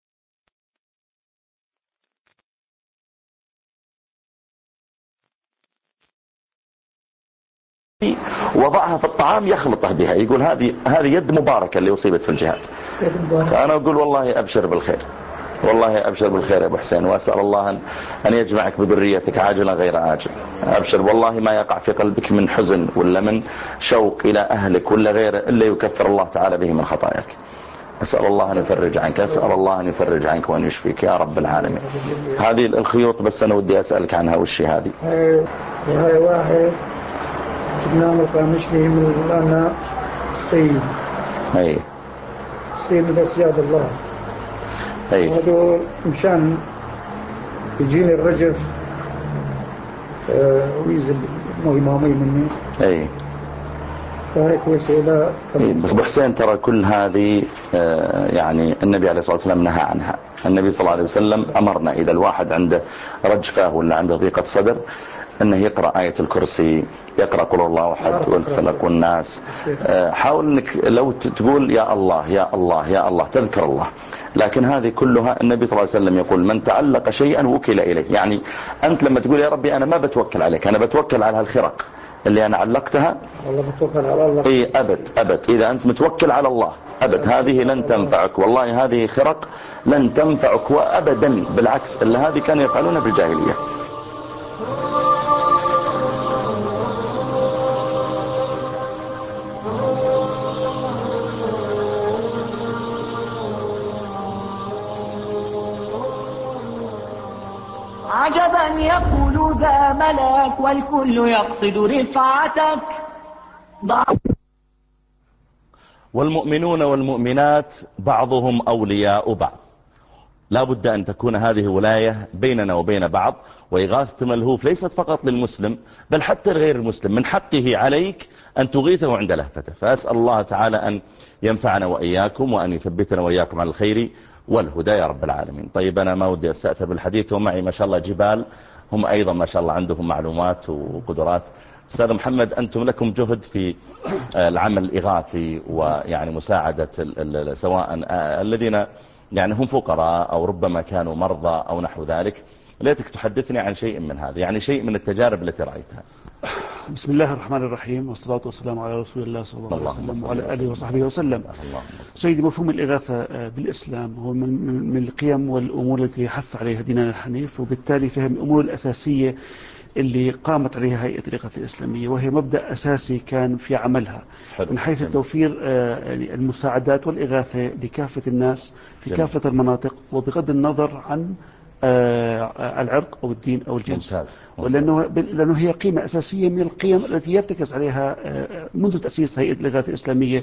وضعها في الطعام يخلطه بها، يقول هذه يد مباركة اللي أصيبت في الجهاد. فأنا أقول والله أبشر بالخير، والله أبشر بالخير يا أبو حسين، وأسأل الله أن يجمعك بذريتك عاجلا غير آجل. أبشر والله ما يقع في قلبك من حزن ولا من شوق إلى أهلك ولا غيره إلا يكفر الله تعالى به من خطاياك. أسأل الله أن يفرج عنك، أسأل الله أن يفرج عنك وأن يشفيك يا رب العالمين. هذه الخيوط بس أنا ودي أسألك عنها، وش هذه؟ هاي واحد جبناه من القامشلي من أنا السيد. أي السيد بس ياد الله. أي هذول مشان يجيني الرجف ويزل مهمامي مني. أي فهي كويسة. لا بس أبو حسين ترى كل هذه يعني النبي عليه الصلاة والسلام نهى عنها. النبي صلى الله عليه وسلم أمرنا إذا الواحد عنده رجفة ولا عنده ضيقة صدر أنه يقرأ آية الكرسي، يقرأ قل الله أحد والفلق والناس. حاول أنك لو تقول يا الله يا الله يا الله تذكر الله، لكن هذه كلها النبي صلى الله عليه وسلم يقول من تعلق شيئا وكل إليه. يعني أنت لما تقول يا ربي أنا ما بتوكل عليك، أنا بتوكل على هالخرق اللي أنا علقتها، والله بتوكل على الله. إيه أبد إذا أنت متوكل على الله أبد هذه لن تنفعك، والله هذه خرق لن تنفعك وأبدا، بالعكس إلا هذه كانوا يفعلونها بالجاهلية. عجبا يقول ذا ملاك والكل يقصد رفعتك. والمؤمنون والمؤمنات بعضهم أولياء بعض، لا بد أن تكون هذه ولاية بيننا وبين بعض. وإغاثة ملهوف ليست فقط للمسلم بل حتى لغير المسلم، من حقه عليك أن تغيثه عند لهفته. فأسأل الله تعالى أن ينفعنا وإياكم وأن يثبتنا وإياكم على الخير والهدى يا رب العالمين. طيب أنا ما ودي أستأثر بالحديث، ومعي ما شاء الله جبال هم أيضا ما شاء الله عندهم معلومات وقدرات. أستاذ محمد، أنتم لكم جهد في العمل الإغاثي ويعني مساعدة سواء الذين يعني هم فقراء أو ربما كانوا مرضى أو نحو ذلك. ليتك تحدثني عن شيء من هذا، يعني شيء من التجارب التي رأيتها. بسم الله الرحمن الرحيم، والصلاة والسلام على رسول الله صلى الله عليه وسلم وعلى آله وصحبه وسلم. سيدي، مفهوم الإغاثة بالإسلام هو من القيم والأمور التي حث عليها ديننا الحنيف، وبالتالي فهم الأمور الأساسية اللي قامت عليها هيئة الإغاثة الإسلامية، وهي مبدأ أساسي كان في عملها من حيث توفير المساعدات والإغاثة لكافة الناس في كافة المناطق، وبغض النظر عن العرق أو الدين أو الجنس. لأنه هي قيمة أساسية من القيم التي يرتكز عليها منذ تأسيس هيئة الإغاثة الإسلامية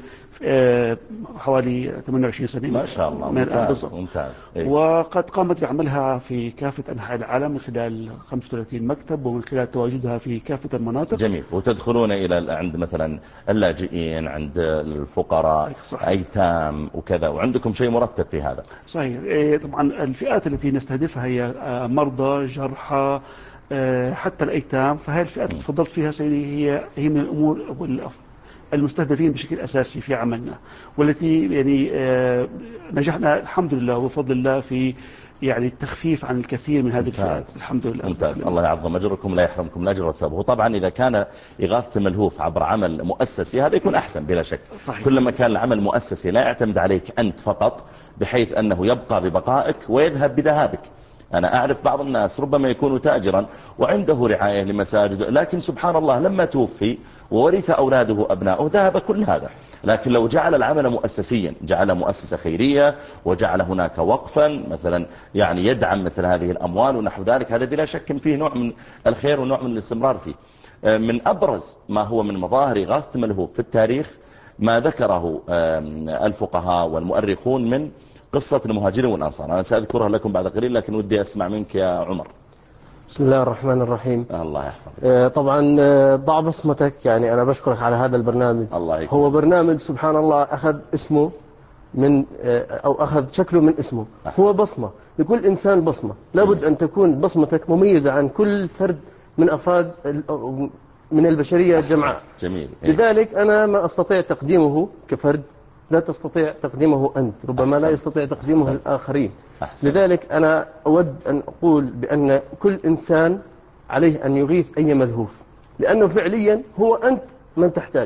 حوالي 28 سنة ما شاء الله. ممتاز. وقد قامت بعملها في كافة أنحاء العالم من خلال 35 مكتب ومن خلال تواجدها في كافة المناطق. جميل. وتدخلون إلى عند مثلا اللاجئين، عند الفقراء، أيتام وكذا، وعندكم شيء مرتب في هذا. صحيح. طبعا الفئات التي نستهدفها هي مرضى، جرحى، حتى الأيتام. فهذه الفئات اللي تفضلت فيها سيدي هي من الأمور المستهدفين بشكل أساسي في عملنا، والتي يعني نجحنا الحمد لله وبفضل الله في يعني التخفيف عن الكثير من هذه الفئات. الحمد لله. ممتاز. الله يعظم أجركم، لا يحرمكم الأجر والثواب. وطبعا إذا كان إغاثة ملهوف عبر عمل مؤسسي هذا يكون أحسن بلا شك. صحيح. كلما كان العمل مؤسسي لا يعتمد عليك أنت فقط، بحيث أنه يبقى ببقائك ويذهب بذهابك. أنا أعرف بعض الناس ربما يكون تاجرا وعنده رعاية لمساجد، لكن سبحان الله لما توفي وورث أولاده أبناؤه ذهب كل هذا. لكن لو جعل العمل مؤسسيا، جعل مؤسسة خيرية وجعل هناك وقفا مثلا يعني يدعم مثل هذه الأموال ونحو ذلك، هذا بلا شك فيه نوع من الخير ونوع من الاستمرار فيه. من أبرز ما هو من مظاهر إغاثة ملهوف في التاريخ ما ذكره الفقهاء والمؤرخون من قصة المهاجرين والأنصار. أنا سأذكرها لكم بعد قليل، لكن ودي أسمع منك يا عمر. بسم الله الرحمن الرحيم. الله يحفظك. طبعا ضع بصمتك، يعني أنا بشكرك على هذا البرنامج. الله يكرمك. هو برنامج سبحان الله أخذ اسمه من أو أخذ شكله من اسمه. هو بصمة لكل إنسان، بصمة لابد أن تكون بصمتك مميزة عن كل فرد من أفراد من البشرية جمعاء. جميل. لذلك أنا ما أستطيع تقديمه كفرد لا تستطيع تقديمه أنت، ربما لا يستطيع تقديمه الآخرين. لذلك أنا أود أن أقول بأن كل إنسان عليه أن يغيث أي ملهوف، لأنه فعليا هو أنت من تحتاج.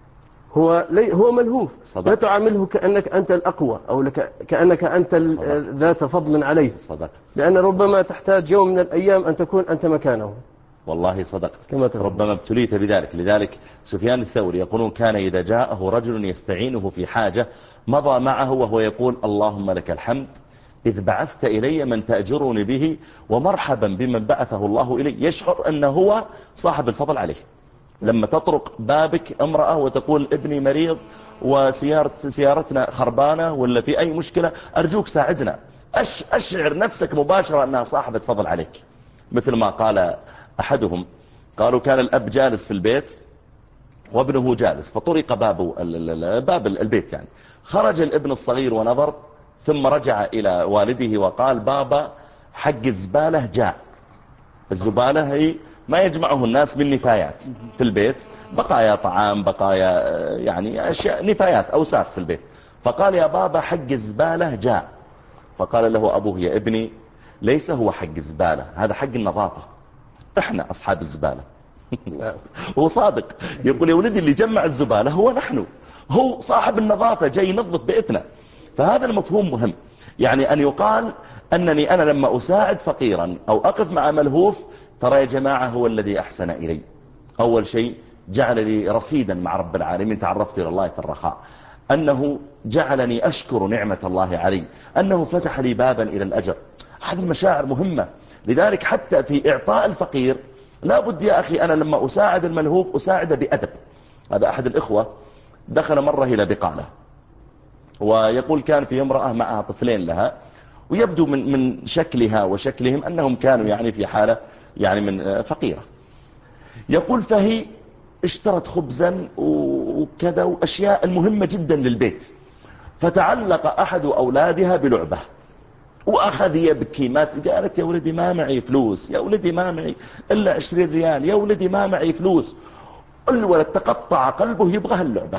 هو ملهوف. صدق. لا تعامله كأنك أنت الأقوى أو كأنك أنت ذات فضل عليه. صدق. لأن ربما تحتاج يوم من الأيام أن تكون أنت مكانه. والله صدقت. ربما ابتليت بذلك. لذلك سفيان الثوري يقولون كان إذا جاءه رجل يستعينه في حاجة مضى معه وهو يقول اللهم لك الحمد إذ بعثت إلي من تأجرني به، ومرحبا بمن بعثه الله إلي. يشعر أنه هو صاحب الفضل عليه. لما تطرق بابك امرأة وتقول ابني مريض وسيارتنا خربانة ولا في أي مشكلة، أرجوك ساعدنا، أشعر نفسك مباشرة أنها صاحبة فضل عليك. مثل ما قال أحدهم، قالوا كان الأب جالس في البيت وابنه جالس، فطرق باب البيت يعني. خرج الابن الصغير ونظر، ثم رجع إلى والده وقال بابا حق الزبالة جاء. الزبالة هي ما يجمعه الناس من نفايات في البيت، بقايا طعام، بقايا يعني أشياء، نفايات، أوساخ في البيت. فقال يا بابا حق الزبالة جاء. فقال له أبوه يا ابني ليس هو حق الزبالة، هذا حق النظافة، احنا أصحاب الزبالة. هو صادق، يقول يا ولدي اللي جمع الزبالة هو نحن، هو صاحب النظافة جاي ينظف بيتنا. فهذا المفهوم مهم، يعني أن يقال أنني أنا لما أساعد فقيرا أو أقف مع ملهوف، ترى يا جماعة هو الذي أحسن إلي. أول شيء جعل لي رصيدا مع رب العالمين، تعرفت إلى الله في الرخاء، أنه جعلني أشكر نعمة الله علي، أنه فتح لي بابا إلى الأجر. هذه المشاعر مهمة. لذلك حتى في إعطاء الفقير لا بد يا أخي أنا لما أساعد الملهوف أساعده بأدب. هذا أحد الإخوة دخل مرة إلى بقالة، ويقول كان في امرأة معها طفلين لها، ويبدو من شكلها وشكلهم أنهم كانوا يعني في حالة يعني من فقيرة. يقول فهي اشترت خبزا وكذا وأشياء مهمة جدا للبيت، فتعلق أحد أولادها بلعبة وأخذ يبكي. قالت يا ولدي ما معي فلوس، يا ولدي ما معي إلا 20 ريال، يا ولدي ما معي فلوس. الولد تقطع قلبه يبغى اللعبة،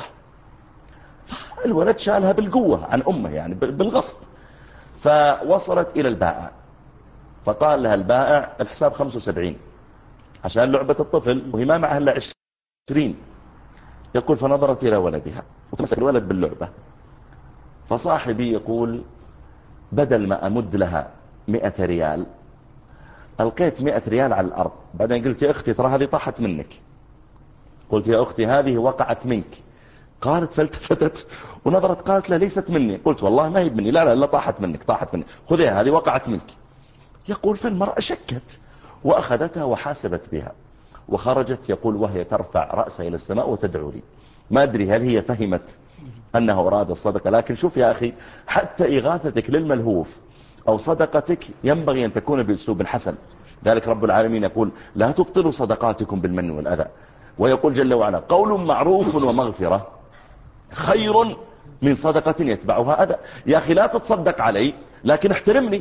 الولد شالها بالقوة عن أمه يعني بالغصب. فوصلت إلى البائع، فقال لها البائع الحساب 75 عشان لعبة الطفل، وهي ما معها إلا 20. يقول فنظرت إلى ولدها وتمسك الولد باللعبة. فصاحبي يقول بدل ما أمد لها 100 ريال ألقيت 100 ريال على الأرض. بعدين قلت يا أختي ترى هذه طاحت منك. قلت يا أختي هذه وقعت منك. قالت فالتفتت ونظرت قالت لا ليست مني. قلت والله ما هي مني. لا لا لا طاحت منك، طاحت منك، خذيها هذه وقعت منك. يقول فالمرأة شكت وأخذتها وحاسبت بها وخرجت. يقول وهي ترفع رأسها إلى السماء وتدعو لي. ما أدري هل هي فهمت أنه أراد الصدقة، لكن شوف يا أخي حتى إغاثتك للملهوف أو صدقتك ينبغي أن تكون بأسلوب حسن. ذلك رب العالمين يقول لا تبطلوا صدقاتكم بالمن والأذى، ويقول جل وعلا قول معروف ومغفرة خير من صدقة يتبعها أذى. يا أخي لا تتصدق علي لكن احترمني،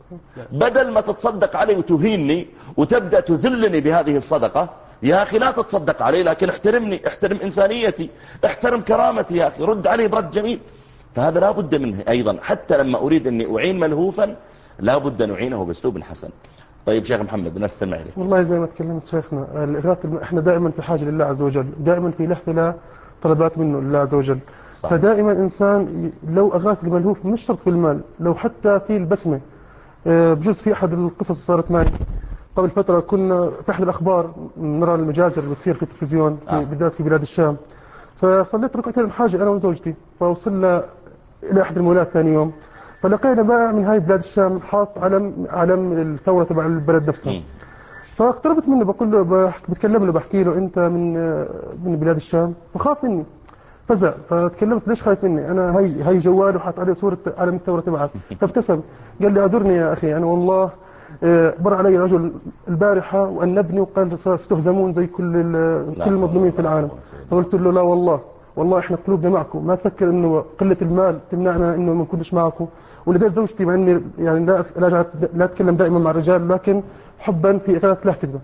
بدل ما تتصدق علي وتهيني وتبدأ تذلني بهذه الصدقة. يا أخي لا تتصدق علي لكن احترمني، احترم إنسانيتي، احترم كرامتي يا أخي، رد علي برد جميل. فهذا لا بد منه أيضا، حتى لما أريد أني أعين ملهوفا لا بد أن أعينه بأسلوب حسن. طيب شيخ محمد نستمع إليه. والله زي ما تكلمت شيخنا، الإغاثة احنا دائما في حاجة لله عز وجل، دائما في لحظة طلبات منه لله عز وجل. صحيح. فدائما إنسان لو أغاث الملهوف مش شرط في المال، لو حتى في البسمة. بجوز في أحد القصص صارت معي قبل فترة، كنا في أحد الأخبار نرى المجازر اللي بتصير في التلفزيون بالذات في بلاد الشام. فصليت ركعتين حاجة أنا وزوجتي، فوصلنا إلى أحد المولات ثاني يوم، فلقينا بائع من هاي بلاد الشام حاط علم الثورة تبع البلد نفسها. فاقتربت منه بقول له بتكلم له بحكي له أنت من بلاد الشام، فخاف مني فزع. فتكلمت ليش خايف مني؟ أنا هي جوال وحاط عليه صورة علم الثورة تبعك. فابتسم قال لي أعذرني يا أخي، أنا والله مر علي رجل البارحة وأنبني وقال ستهزمون زي كل المظلومين في العالم. فقلت له لا والله احنا قلوبنا معكم، ما تفكر انه قلة المال تمنعنا انه ما نكونش معكم. ولديت زوجتي مع اني يعني لا اتكلم دائما مع الرجال، لكن حبا في إغاثة لهفتها.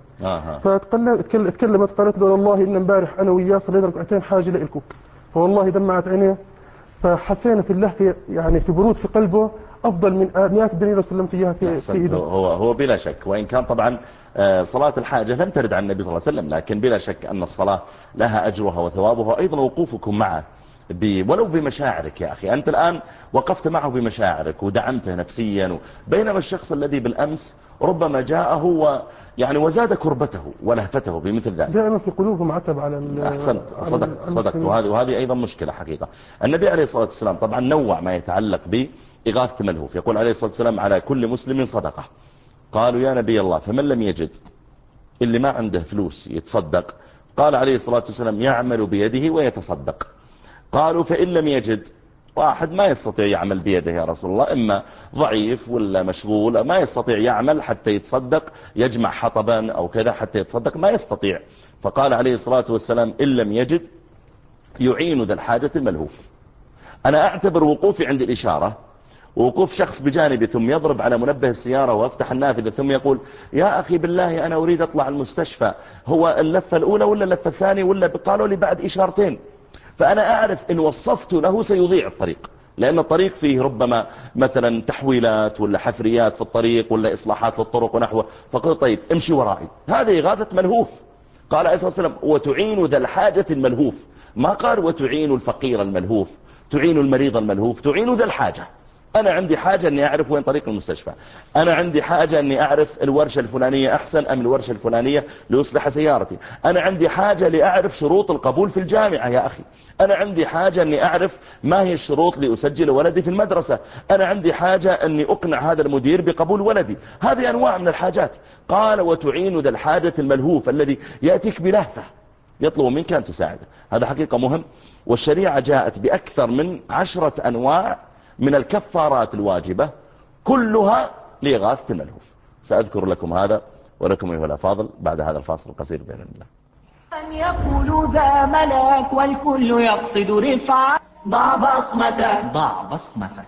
فتكلمت قالت له والله ان امبارح انا وياه صلينا ركعتين حاجة لكم. فوالله دمعت عينيه، فحسينا في اللهفة يعني في برود في قلبه أفضل من مئات الدنيا لو سلمت إياها في إيده. هو بلا شك، وإن كان طبعا صلاة الحاجة لم ترد عن النبي صلى الله عليه وسلم، لكن بلا شك أن الصلاة لها أجرها وثوابها، أيضا وقوفكم معه ولو بمشاعرك يا أخي. أنت الآن وقفت معه بمشاعرك ودعمته نفسيا، بينما الشخص الذي بالأمس ربما جاءه يعني وزاد كربته ولهفته بمثل ذلك. دائما في قلوبهم عتب على أحسنت، صدقت. وهذه أيضا مشكلة حقيقة. النبي عليه الصلاة والسلام طبعا نوع ما يتعلق بإغاثة ملهوف. يقول عليه الصلاة والسلام على كل مسلم صدقة. قالوا يا نبي الله فمن لم يجد، اللي ما عنده فلوس يتصدق؟ قال عليه الصلاة والسلام يعمل بيده ويتصدق. قالوا فإن لم يجد، واحد ما يستطيع يعمل بيده يا رسول الله، إما ضعيف ولا مشغول ما يستطيع يعمل حتى يتصدق، يجمع حطبا أو كذا حتى يتصدق ما يستطيع. فقال عليه الصلاة والسلام إن لم يجد يعين ذا الحاجة الملهوف. أنا أعتبر وقوفي عند الإشارة ووقوف شخص بجانبي ثم يضرب على منبه السيارة وافتح النافذة ثم يقول يا أخي بالله أنا أريد أطلع المستشفى، هو اللفة الأولى ولا اللفة الثانية ولا قالوا لي بعد إشارتين، فأنا أعرف إن وصفت له سيضيع الطريق، لأن الطريق فيه ربما مثلا تحويلات ولا حفريات في الطريق ولا إصلاحات للطرق ونحوه، فقلت طيب امشي ورائي. هذه إغاثة ملهوف. قال عليه الصلاة والسلام وتعين ذا الحاجة الملهوف، ما قال وتعين الفقير الملهوف، تعين المريض الملهوف، تعين ذا الحاجة. أنا عندي حاجة أني أعرف وين طريق المستشفى، أنا عندي حاجة أني أعرف الورشة الفلانية أحسن أم الورشة الفلانية ليصلح سيارتي، أنا عندي حاجة لأعرف شروط القبول في الجامعة يا أخي، أنا عندي حاجة أني أعرف ما هي الشروط لأسجل ولدي في المدرسة، أنا عندي حاجة أني أقنع هذا المدير بقبول ولدي. هذه أنواع من الحاجات. قال وتعين ذا الحاجة الملهوف الذي يأتيك بلهفة يطلب منك أن تساعده. هذا حقيقة مهم. والشريعة جاءت بأكثر من 10 أنواع من الكفارات الواجبة كلها لإغاثة الملهوف. سأذكر لكم هذا ولكم أيها الأفاضل بعد هذا الفاصل القصير بإذن الله. من يقول ذا ملاك والكل يقصد رفعة، ضع بصمتك ضع بصمتك.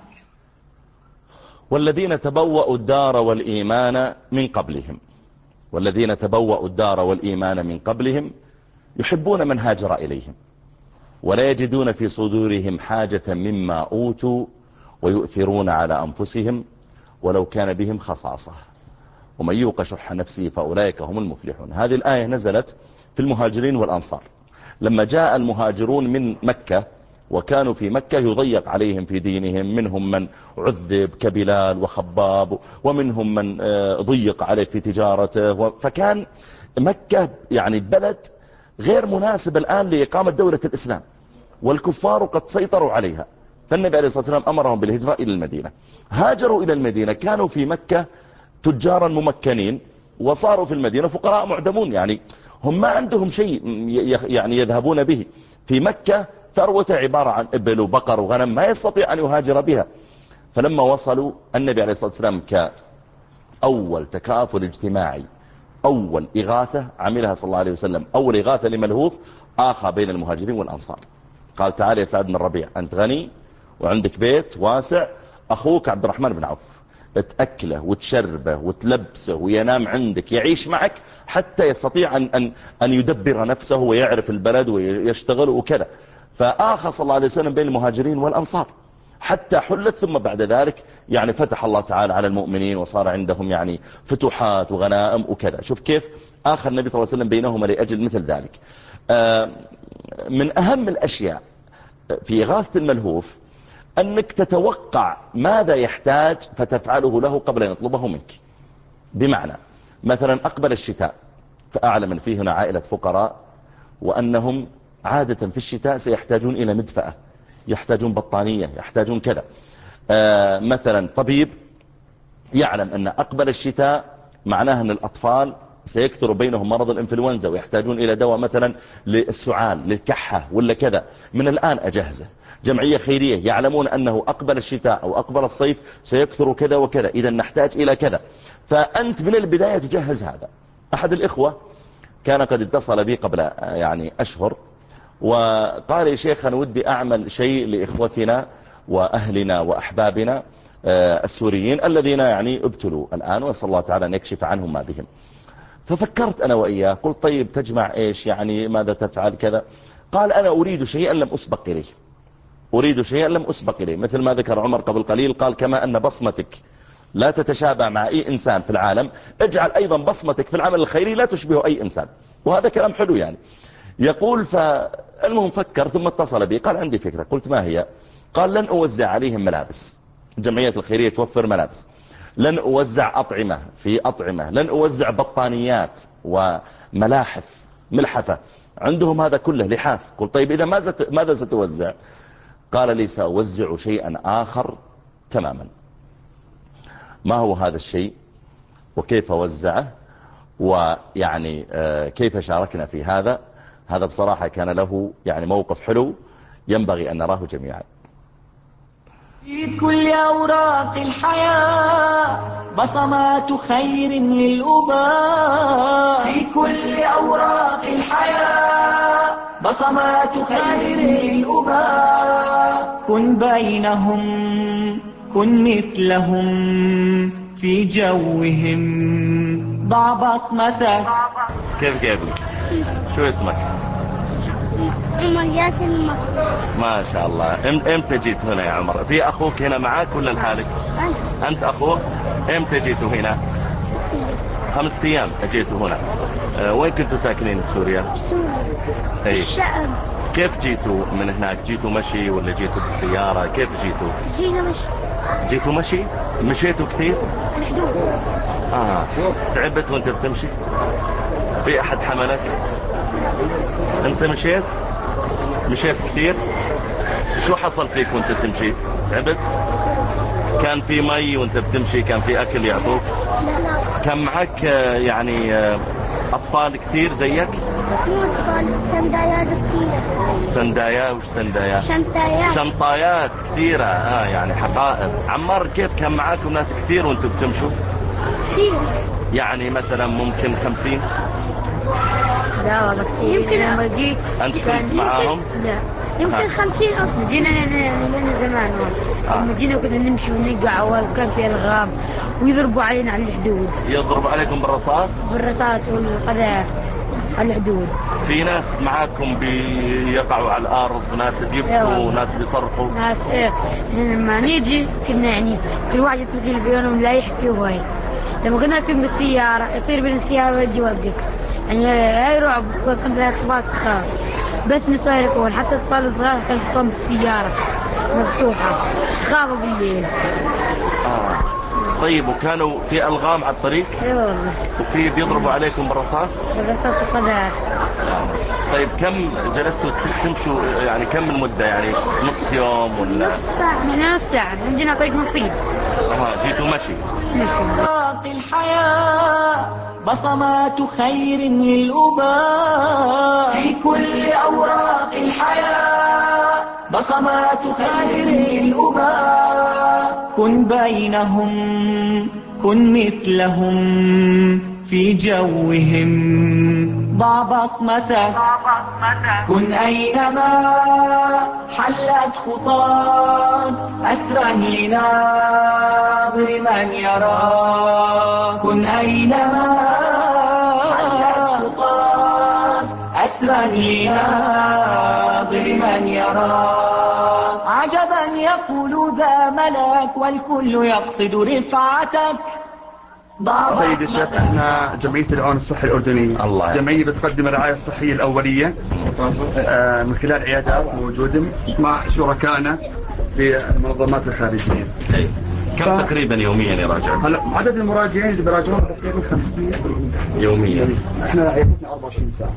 والذين تبوأوا الدار والإيمان من قبلهم، والذين تبوأوا الدار والإيمان من قبلهم يحبون من هاجر إليهم ولا يجدون في صدورهم حاجة مما أوتوا ويؤثرون على أنفسهم ولو كان بهم خصاصة ومن يوق شح نفسه فأولئك هم المفلحون. هذه الآية نزلت في المهاجرين والأنصار لما جاء المهاجرون من مكة وكانوا في مكة يضيق عليهم في دينهم، منهم من عذب كبلال وخباب ومنهم من ضيق عليه في تجارته، فكان مكة يعني بلد غير مناسب الآن لإقامة دولة الإسلام والكفار قد سيطروا عليها. فالنبي عليه الصلاة والسلام أمرهم بالهجرة إلى المدينة. هاجروا إلى المدينة، كانوا في مكة تجارا ممكنين وصاروا في المدينة فقراء معدمون، يعني هم ما عندهم شيء يعني يذهبون به. في مكة ثروة عبارة عن إبل وبقر وغنم ما يستطيع أن يهاجر بها. فلما وصلوا النبي عليه الصلاة والسلام كأول تكافل اجتماعي، أول إغاثة عملها صلى الله عليه وسلم، أول إغاثة لملهوف آخى بين المهاجرين والأنصار. قال تعال يا سعد بن الربيع أنت غني وعندك بيت واسع، أخوك عبد الرحمن بن عوف تأكله وتشربه وتلبسه وينام عندك، يعيش معك حتى يستطيع أن يدبر نفسه ويعرف البلد ويشتغل وكذا. فآخى صلى الله عليه وسلم بين المهاجرين والأنصار حتى حلت. ثم بعد ذلك يعني فتح الله تعالى على المؤمنين وصار عندهم يعني فتوحات وغنائم وكذا. شوف كيف آخر النبي صلى الله عليه وسلم بينهما لأجل مثل ذلك. من أهم الأشياء في إغاثة الملهوف أنك تتوقع ماذا يحتاج فتفعله له قبل أن يطلبه منك. بمعنى مثلا أقبل الشتاء، فأعلم أن فيه هنا عائلة فقراء وأنهم عادة في الشتاء سيحتاجون إلى مدفأة، يحتاجون بطانية، يحتاجون كذا. مثلا طبيب يعلم أن أقبل الشتاء معناه أن الأطفال سيكثر بينهم مرض الإنفلونزا ويحتاجون إلى دواء مثلا للسعال للكحة ولا كذا، من الآن أجهزه. جمعية خيرية يعلمون أنه أقبل الشتاء أو أقبل الصيف سيكثر كذا وكذا، إذا نحتاج إلى كذا، فأنت من البداية تجهز هذا. أحد الإخوة كان قد اتصل بي قبل يعني أشهر وقال يا شيخ أنا ودي أعمل شيء لإخوتنا وأهلنا وأحبابنا السوريين الذين يعني ابتلوا الآن، وأسأل الله تعالى أن يكشف عنهم ما بهم. ففكرت أنا وإياه، قلت طيب تجمع إيش يعني، ماذا تفعل كذا؟ قال أنا أريد شيئا لم أسبق إليه، أريد شيئا لم أسبق إليه، مثل ما ذكر عمر قبل قليل، قال كما أن بصمتك لا تتشابه مع أي إنسان في العالم، اجعل أيضا بصمتك في العمل الخيري لا تشبه أي إنسان. وهذا كلام حلو يعني. يقول فالمهم فكر ثم اتصل بي قال عندي فكرة. قلت ما هي؟ قال لن أوزع عليهم ملابس، الجمعية الخيرية توفر ملابس، لن أوزع أطعمة في أطعمة، لن أوزع بطانيات وملاحف ملحفة، عندهم هذا كله لحاف. قلت طيب إذا ماذا ستوزع؟ قال لي سأوزع شيئا آخر تماما. ما هو هذا الشيء وكيف وزعه ويعني كيف شاركنا في هذا؟ هذا بصراحة كان له يعني موقف حلو ينبغي أن نراه جميعا. في كل أوراق الحياة بصمات خير للأباء، في كل أوراق الحياة بصمات خير للأباء، كن بينهم كن مثلهم في جوهم، ضع بصمتك. كيف ابنك؟ شو اسمك؟ عمر ياسر المصري. ما شاء الله. امتى جيت هنا يا عمر؟ في اخوك هنا معاك ولا لحالك؟ انت اخوك. امتى جيتوا هنا؟ 5 ايام اجيتوا هنا. وين كنتوا ساكنين بسوريا؟ سوريا. الشعب. كيف جيتوا من هناك؟ جيتوا مشي ولا جيتوا بالسيارة؟ كيف جيتوا؟ جينا مشي. جيتوا مشي؟ مشيتوا كثير؟ الحدود. تعبت وانت بتمشي؟ في احد حملك؟ انت مشيت كثير؟ شو حصل فيك وانت بتمشي؟ تعبت؟ كان في مي وانت بتمشي؟ كان في اكل يعطوك؟ لا. كان معك يعني اطفال كثير زيك؟ مو أطفال، سندايات كثيرة. سندايا؟ وش سندايا؟ شنطايات كثيرة. يعني حقائب. عمار كيف كان معاكم ناس كثير وانتم بتمشوا؟ كثير. يعني مثلا ممكن 50؟ لا والله كثير. يمكن لما جيت انت كنت معاهم؟ لا يمكن 50 أصلا. جينا لنا زمان لما جينا كنا نمشي ونقع وكان في ألغام ويضربوا علينا على الحدود. يضربوا عليكم بالرصاص والقذائف على الحدود. في ناس معاكم بيقعوا على الأرض، ناس بيبكوا وناس بيصرخوا. ناس لما نيجي كنا يعني كل واحد يطلق الفيون لا يحكي وهاي. لما كنا راكبين بالسيارة يطير بين السيارة ويجي يوقف، يعني هاي رعب. كنت الأطفال تخاف، بس نسوي يكون حتى الأطفال الصغار كانوا يحطون بالسيارة مفتوحة يخافوا بالليل. طيب وكانوا في ألغام على الطريق؟ اي والله. وفي بيضربوا عليكم بالرصاص والقذائف. طيب كم جلستوا تمشوا؟ يعني كم المدة؟ يعني نصف يوم ولا نص ساعة؟ نص ساعة. جينا طريق نصيب. جيتوا مشي. أوراق الحياة بصمات خير للأباء، في كل أوراق الحياة بصمات خير للأباء. كن بينهم كن مثلهم في جوهم، ضع بصمتك. كن أينما حلت خطاك أسرا لناظر من يراك. كن أينما حلت خطاك أسرا لناظر من يراك. عجبا يقول ذا ملاك والكل يقصد رفعتك. سيد الشيخ، احنا جمعية العون الصحي الأردنية، جمعية بتقدم الرعاية الصحية الأولية من خلال عيادات موجودة مع شركائنا بالمنظمات الخارجية. كم تقريبا يوميا يراجع؟ هلا عدد المراجعين اللي بيراجعون تقريبا 500 يوميا. احنا عيادتنا 24 ساعة.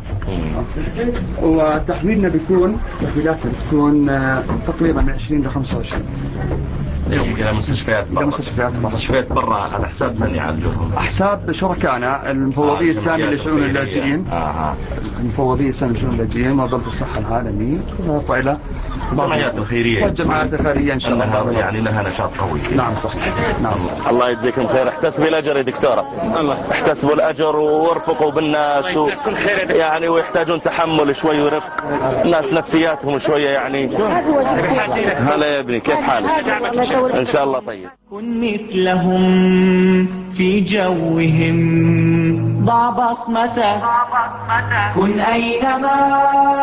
وتحويلنا بيكون تحويلاتنا بتكون تقريبا من 20 ل 25 إلى مستشفيات برا. مستشفيات برا على حساب من يعالجوهم؟ حساب شركائنا المفوضية السامية لشؤون اللاجئين. المفوضية السامية لشؤون اللاجئين، منظمة الصحة العالمية، إضافة إلى الجمعيات الخيرية. والجمعيات الخيرية إن شاء الله. يعني لها نشاط قوي. نعم صحيح. نعم صحيح. الله يجزيكم خير. احتسبوا الأجر يا دكتورة. الله احتسبوا الأجر وارفقوا بالناس يعني ويحتاجون تحمل شوي ورفق. الناس نفسياتهم شوية يعني. هلا يا ابني، كيف حالك؟ إن شاء الله طيب. كن مثلهم في جوهم، ضع بصمتك. كن أينما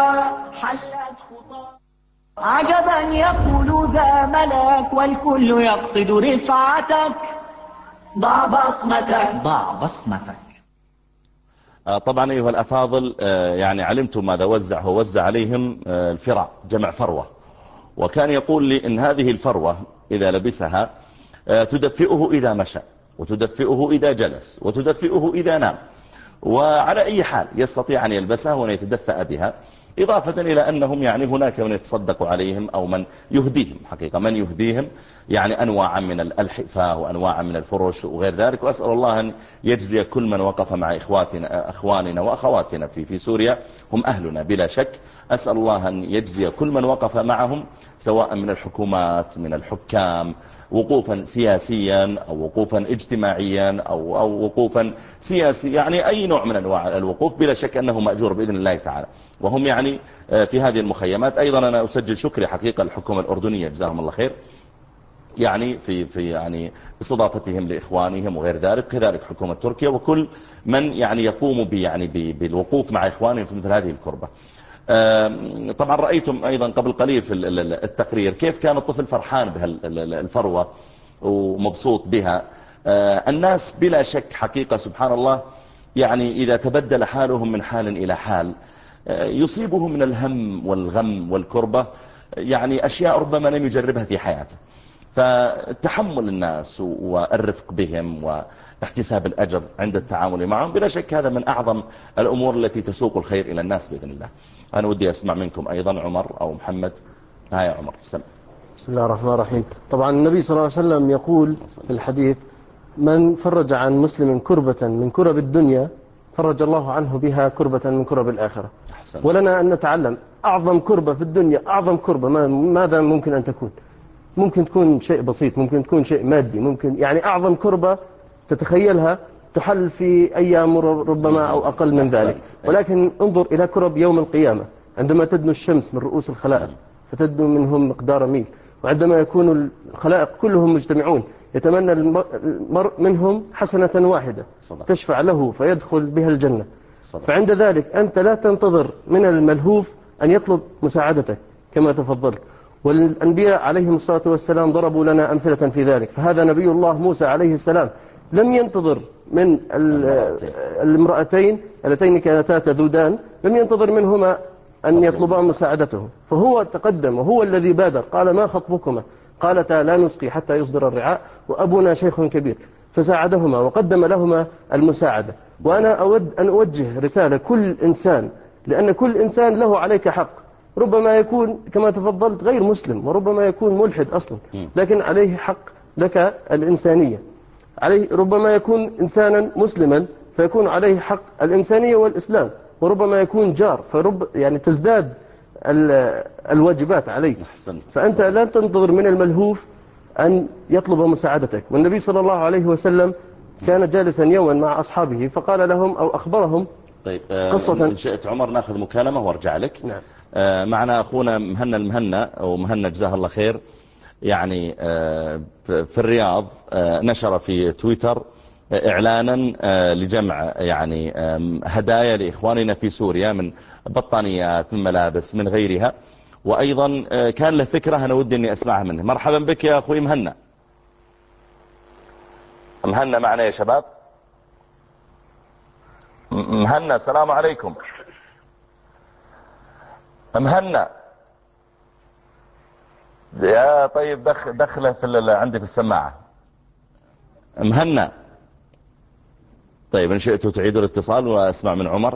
حلت خطاك. عجبا يقول ذا ملاك والكل يقصد رفعتك. ضع بصمتك. طبعا أيها الأفاضل، يعني علمتم ماذا وزع. هو وزع عليهم الفراء، جمع فروة. وكان يقول لي إن هذه الفروة إذا لبسها تدفئه إذا مشى، وتدفئه إذا جلس، وتدفئه إذا نام، وعلى أي حال يستطيع أن يلبسها وأن يتدفأ بها. إضافة إلى أنهم يعني هناك من يتصدق عليهم أو من يهديهم، حقيقة من يهديهم يعني أنواع من الحفاة وأنواع من الفرش وغير ذلك. وأسأل الله أن يجزي كل من وقف مع أخواننا وأخواتنا في سوريا، هم أهلنا بلا شك. أسأل الله أن يجزي كل من وقف معهم، سواء من الحكومات من الحكام، وقوفا سياسيا أو وقوفا اجتماعيا أو وقوفا سياسي، يعني أي نوع من أنواع الوقوف، بلا شك أنه مأجور بإذن الله تعالى. وهم يعني في هذه المخيمات. أيضا أنا أسجل شكري حقيقة للحكومة الأردنية، جزاهم الله خير، يعني في استضافتهم لإخوانهم وغير ذلك، كذلك حكومة تركيا وكل من يعني يقوم بالوقوف مع إخوانهم في مثل هذه الكربة. طبعا رأيتم أيضا قبل قليل في التقرير كيف كان الطفل فرحان بهالفروة ومبسوط بها. الناس بلا شك حقيقة سبحان الله يعني إذا تبدل حالهم من حال إلى حال يصيبهم من الهم والغم والكربة يعني أشياء ربما لم يجربها في حياته. فتحمل الناس والرفق بهم واحتساب الأجر عند التعامل معهم بلا شك هذا من أعظم الأمور التي تسوق الخير إلى الناس بإذن الله. أنا ودي أسمع منكم أيضا عمر أو محمد. يا عمر سلام. بسم الله الرحمن الرحيم. طبعا النبي صلى الله عليه وسلم يقول في الحديث: من فرج عن مسلم كربة من كرب الدنيا فرج الله عنه بها كربة من كرب الآخرة. ولنا أن نتعلم أعظم كربة في الدنيا، أعظم كربة ماذا ممكن أن تكون؟ ممكن تكون شيء بسيط، ممكن تكون شيء مادي، ممكن يعني أعظم كربة تتخيلها تحل في أيام ربما أو أقل من ذلك. ولكن انظر إلى كرب يوم القيامة عندما تدنو الشمس من رؤوس الخلائق فتدنو منهم مقدار ميل، وعندما يكون الخلائق كلهم مجتمعون يتمنى المرء منهم حسنة واحدة تشفع له فيدخل بها الجنة. فعند ذلك أنت لا تنتظر من الملهوف أن يطلب مساعدتك كما تفضلت. والأنبياء عليهم الصلاة والسلام ضربوا لنا أمثلة في ذلك. فهذا نبي الله موسى عليه السلام لم ينتظر من الامرأتين اللتين كانتا تذودان، لم ينتظر منهما أن يطلبا مساعدته، فهو تقدم وهو الذي بادر. قال: ما خطبكما؟ قالتا: لا نسقي حتى يصدر الرعاء وأبونا شيخ كبير. فساعدهما وقدم لهما المساعدة. وأنا أود أن أوجه رسالة كل إنسان، لأن كل إنسان له عليك حق. ربما يكون كما تفضلت غير مسلم، وربما يكون ملحد أصلا، لكن عليه حق لك الإنسانية. عليه ربما يكون إنسانا مسلما فيكون عليه حق الإنسانية والإسلام، وربما يكون جار يعني تزداد الواجبات عليك. فأنت لا تنتظر من الملهوف أن يطلب مساعدتك. والنبي صلى الله عليه وسلم كان جالسا يوما مع أصحابه فقال لهم أو أخبرهم طيب قصة. إن شئت عمر ناخذ مكالمة وارجع لك. نعم. معنا أخونا مهنا المهنا أو مهنا جزاه الله خير، يعني في الرياض نشر في تويتر إعلانا لجمع يعني هدايا لإخواننا في سوريا من بطانيات من ملابس من غيرها، وأيضا كان له فكرة أنا ودي أني أسمعها منه. مرحبا بك يا أخوي مهنا. مهنا معنا يا شباب؟ مهنا السلام عليكم. مهنا يا طيب دخله عندي في السماعة. مهنا طيب إن شئتوا تعيدوا الاتصال وأسمع من عمر.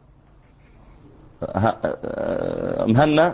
مهنا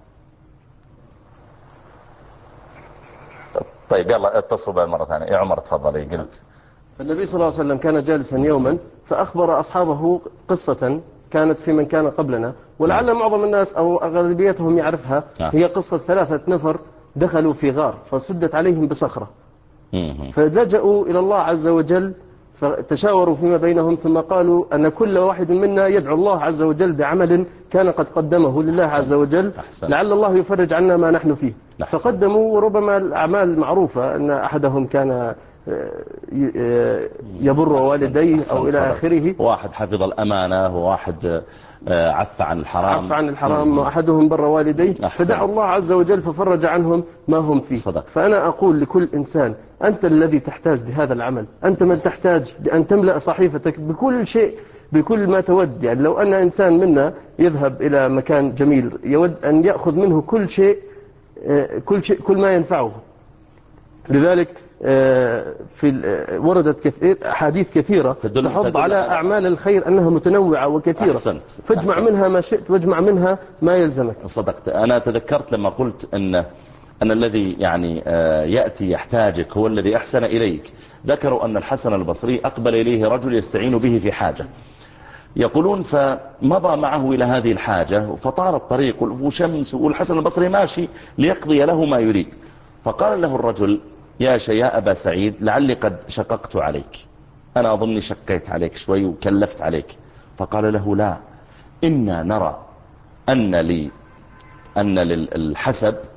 طيب يلا اتصلوا بها مرة ثانية. يا عمر تفضلي. قلت فالنبي صلى الله عليه وسلم كان جالسا يوما فأخبر أصحابه قصة كانت في من كان قبلنا، ولعل معظم الناس أو أغلبيتهم يعرفها. هي قصة 3 نفر دخلوا في غار فسدت عليهم بصخرة، فلجأوا إلى الله عز وجل فتشاوروا فيما بينهم، ثم قالوا أن كل واحد منا يدعو الله عز وجل بعمل كان قد قدمه لله عز وجل لعل الله يفرج عنا ما نحن فيه. فقدموا، وربما الأعمال معروفة أن أحدهم كان يبر والديه أو إلى آخره، واحد حفظ الأمانة وواحد عف عن الحرام وأحدهم بر والديه فدعوا الله عز وجل ففرج عنهم ما هم فيه. فأنا أقول لكل إنسان أنت الذي تحتاج لهذا العمل، أنت من تحتاج لأن تملأ صحيفتك بكل شيء بكل ما تود. يعني لو أن إنسان منا يذهب إلى مكان جميل يود أن يأخذ منه كل شيء كل ما ينفعه. لذلك وردت أحاديث كثيرة تحض على أعمال الخير أنها متنوعة وكثيرة. فاجمع منها ما شئت واجمع منها ما يلزمك. صدقت. أنا تذكرت لما قلت أن الذي يعني يأتي يحتاجك هو الذي أحسن إليك. ذكروا أن الحسن البصري أقبل إليه رجل يستعين به في حاجة، يقولون فمضى معه إلى هذه الحاجة فطال الطريق وشمس والحسن البصري ماشي ليقضي له ما يريد، فقال له الرجل: يا أبا سعيد لعلي قد شققت عليك، أنا أظني شقيت عليك شوي وكلفت عليك. فقال له: لا، إنا نرى أن للحسب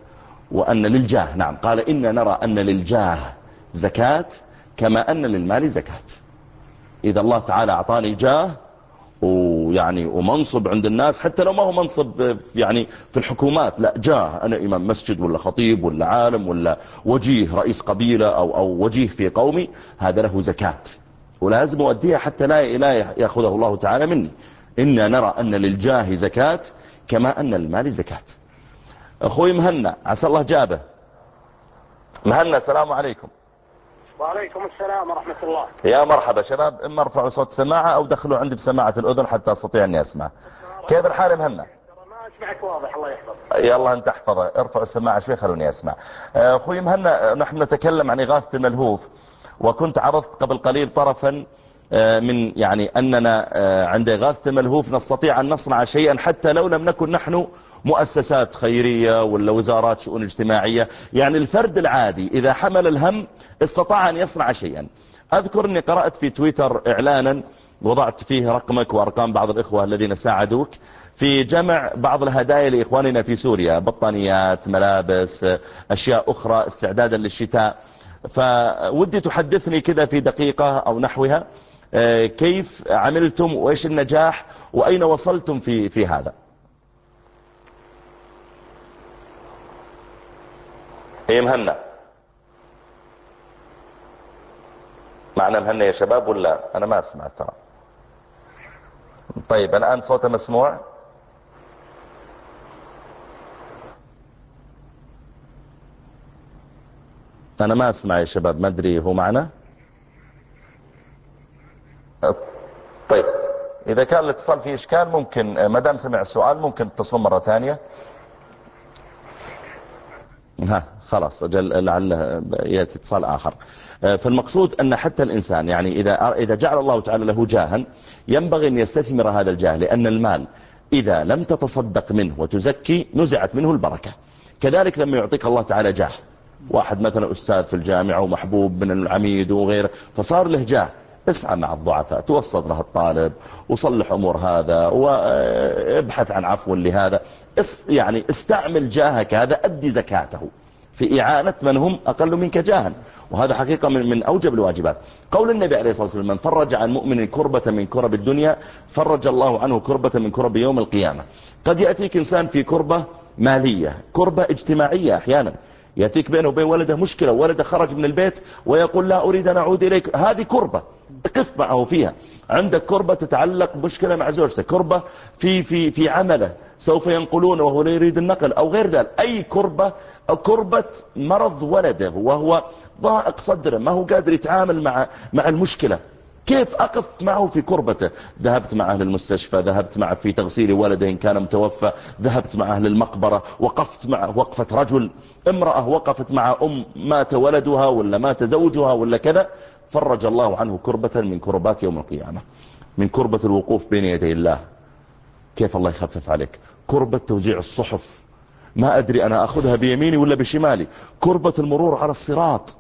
وأن للجاه، نعم، قال إن نرى أن للجاه زكاة كما أن للمال زكاة. إذا الله تعالى أعطاني جاه ويعني ومنصب عند الناس، حتى لو ما هو منصب يعني في الحكومات، لا، جاه، أنا إمام مسجد ولا خطيب ولا عالم ولا وجيه رئيس قبيلة أو وجيه في قومي، هذا له زكاة ولازم أؤديها حتى لا يأخذه الله تعالى مني. إنا نرى أن للجاه زكاة كما أن للمال زكاة. أخوي مهنا، عسى الله جابه. مهنا، السلام عليكم. وعليكم السلام ورحمة الله. يا مرحبا شباب، إما ارفعوا صوت سماعة أو دخلوا عندي بسماعة الأذن حتى أستطيع أني أسمع. كيف الحال مهنا؟ ما أسمعك واضح، الله يحفظك. يلا أنت احفظه، ارفعوا السماعة شوي خلوني أسمع. أخوي مهنا، نحن نتكلم عن إغاثة الملهوف، وكنت عرضت قبل قليل طرفا من يعني أننا عند إغاثة الملهوف نستطيع أن نصنع شيئا حتى لو لم نكن نحن مؤسسات خيرية ولا وزارات شؤون اجتماعية. يعني الفرد العادي إذا حمل الهم استطاع أن يصنع شيئا. أذكر أني قرأت في تويتر إعلانا وضعت فيه رقمك وأرقام بعض الإخوة الذين ساعدوك في جمع بعض الهدايا لإخواننا في سوريا، بطانيات، ملابس، أشياء أخرى استعدادا للشتاء. فودي تحدثني كذا في دقيقة أو نحوها كيف عملتم وإيش النجاح وأين وصلتم في هذا. هي مهنا معنا؟ مهنا يا شباب ولا أنا ما أسمع ترى؟ طيب الآن صوته مسموع؟ أنا ما أسمع يا شباب، ما أدري هو معنا؟ طيب إذا كان الاتصال فيه إشكال ممكن ما دام سمع السؤال ممكن تتصلوا مرة ثانية. خلاص أجل لعله يأتي اتصال آخر. فالمقصود أن حتى الإنسان يعني إذا جعل الله تعالى له جاها ينبغي أن يستثمر هذا الجاه، لأن المال إذا لم تتصدق منه وتزكي نزعت منه البركة. كذلك لما يعطيك الله تعالى جاه، واحد مثلا أستاذ في الجامعة ومحبوب من العميد وغيره فصار له جاه، اسعى مع الضعفاء، توسط له الطالب وصلح أمور هذا وابحث عن عفو لهذا، يعني استعمل جاهك هذا، أدي زكاته في إعانة من هم أقل منك جاها. وهذا حقيقة من أوجب الواجبات. قول النبي عليه الصلاة والسلام: من فرج عن مؤمن كربة من كرب الدنيا فرج الله عنه كربة من كرب يوم القيامة. قد يأتيك إنسان في كربة مالية، كربة اجتماعية، أحيانا يأتيك بينه وبين ولده مشكلة، ولده خرج من البيت ويقول لا أريد أن أعود إليك، هذه كربة اقف معه فيها. عندك كربة تتعلق مشكلة مع زوجته، كربة في عمله سوف ينقلونه وهو لا يريد النقل أو غير ذلك، أي كربة أو كربة مرض ولده وهو ضائق صدره ما هو قادر يتعامل مع المشكلة، كيف أقف معه في كربته؟ ذهبت معه للمستشفى، ذهبت معه في تغسيل ولده إن كان متوفى، ذهبت معه للمقبرة، وقفت معه وقفة رجل، امرأة وقفت مع مات ولدها ولا مات زوجها ولا كذا، فرج الله عنه كربة من كربات يوم القيامة. من كربة الوقوف بين يدي الله، كيف الله يخفف عليك. كربة توزيع الصحف، ما أدري أنا أخذها بيميني ولا بشمالي. كربة المرور على الصراط،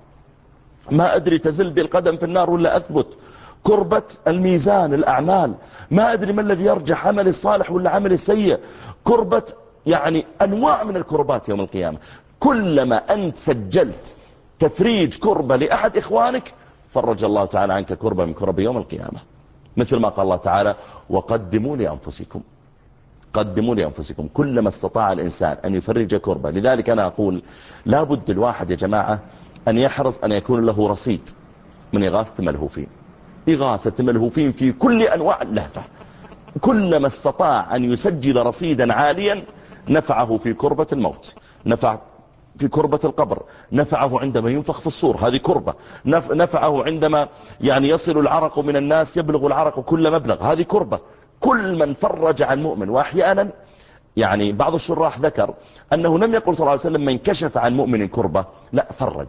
ما أدري تزل بالقدم في النار ولا أثبت. كربة الميزان الأعمال، ما أدري ما الذي يرجح عمل الصالح ولا عمل السيء. كربة يعني أنواع من الكربات يوم القيامة. كلما أنت سجلت تفريج كربة لأحد إخوانك فرج الله تعالى عنك كربة من كرب يوم القيامة. مثل ما قال الله تعالى: وقدموا لأنفسكم، قدموا لأنفسكم. كلما استطاع الإنسان أن يفرج كربة. لذلك أنا أقول لابد الواحد يا جماعة أن يحرص أن يكون له رصيد من إغاثة الملهوفين. إغاثة الملهوفين في كل أنواع اللهفة، كلما استطاع أن يسجل رصيدا عاليا نفعه في كربة الموت، نفع في كربة القبر، نفعه عندما ينفخ في الصور، هذه كربة، نفعه عندما يعني يصل العرق من الناس، يبلغ العرق كل مبلغ، هذه كربة. كل من فرج عن مؤمن. وأحيانا يعني بعض الشراح ذكر أنه لم يقل صلى الله عليه وسلم من كشف عن مؤمن كربة، لا،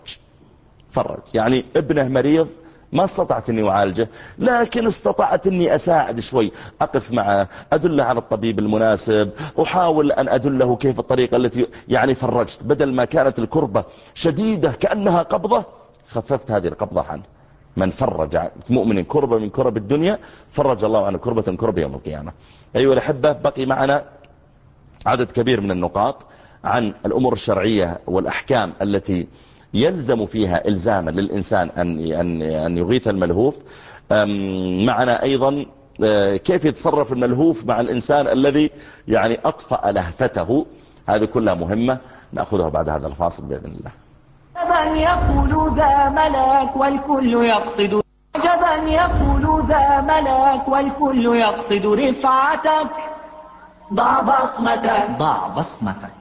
فرج. يعني ابنه مريض ما استطعت أني أعالجه، لكن استطعت أني أساعد شوي، أقف معه، أدله على الطبيب المناسب، أحاول أن أدله كيف الطريقة التي يعني فرجت. بدل ما كانت الكربة شديدة كأنها قبضة خففت هذه القبضة عنه. من فرج عن مؤمن كربة من كرب الدنيا فرج الله عنه كربة من كرب يوم القيامة. أيها الأحبة، بقي معنا عدد كبير من النقاط. عن الأمور الشرعية والأحكام التي يلزم فيها إلزاما للإنسان أن يغيث الملهوف. معنا أيضا كيف يتصرف الملهوف مع الإنسان الذي يعني أطفأ لهفته. هذه كلها مهمة، نأخذها بعد هذا الفاصل بإذن الله. عجبا يقول ذا ملاك والكل يقصد، عجبا يقول ذا ملاك والكل يقصد رفعتك، ضع بصمتك، ضع بصمتك.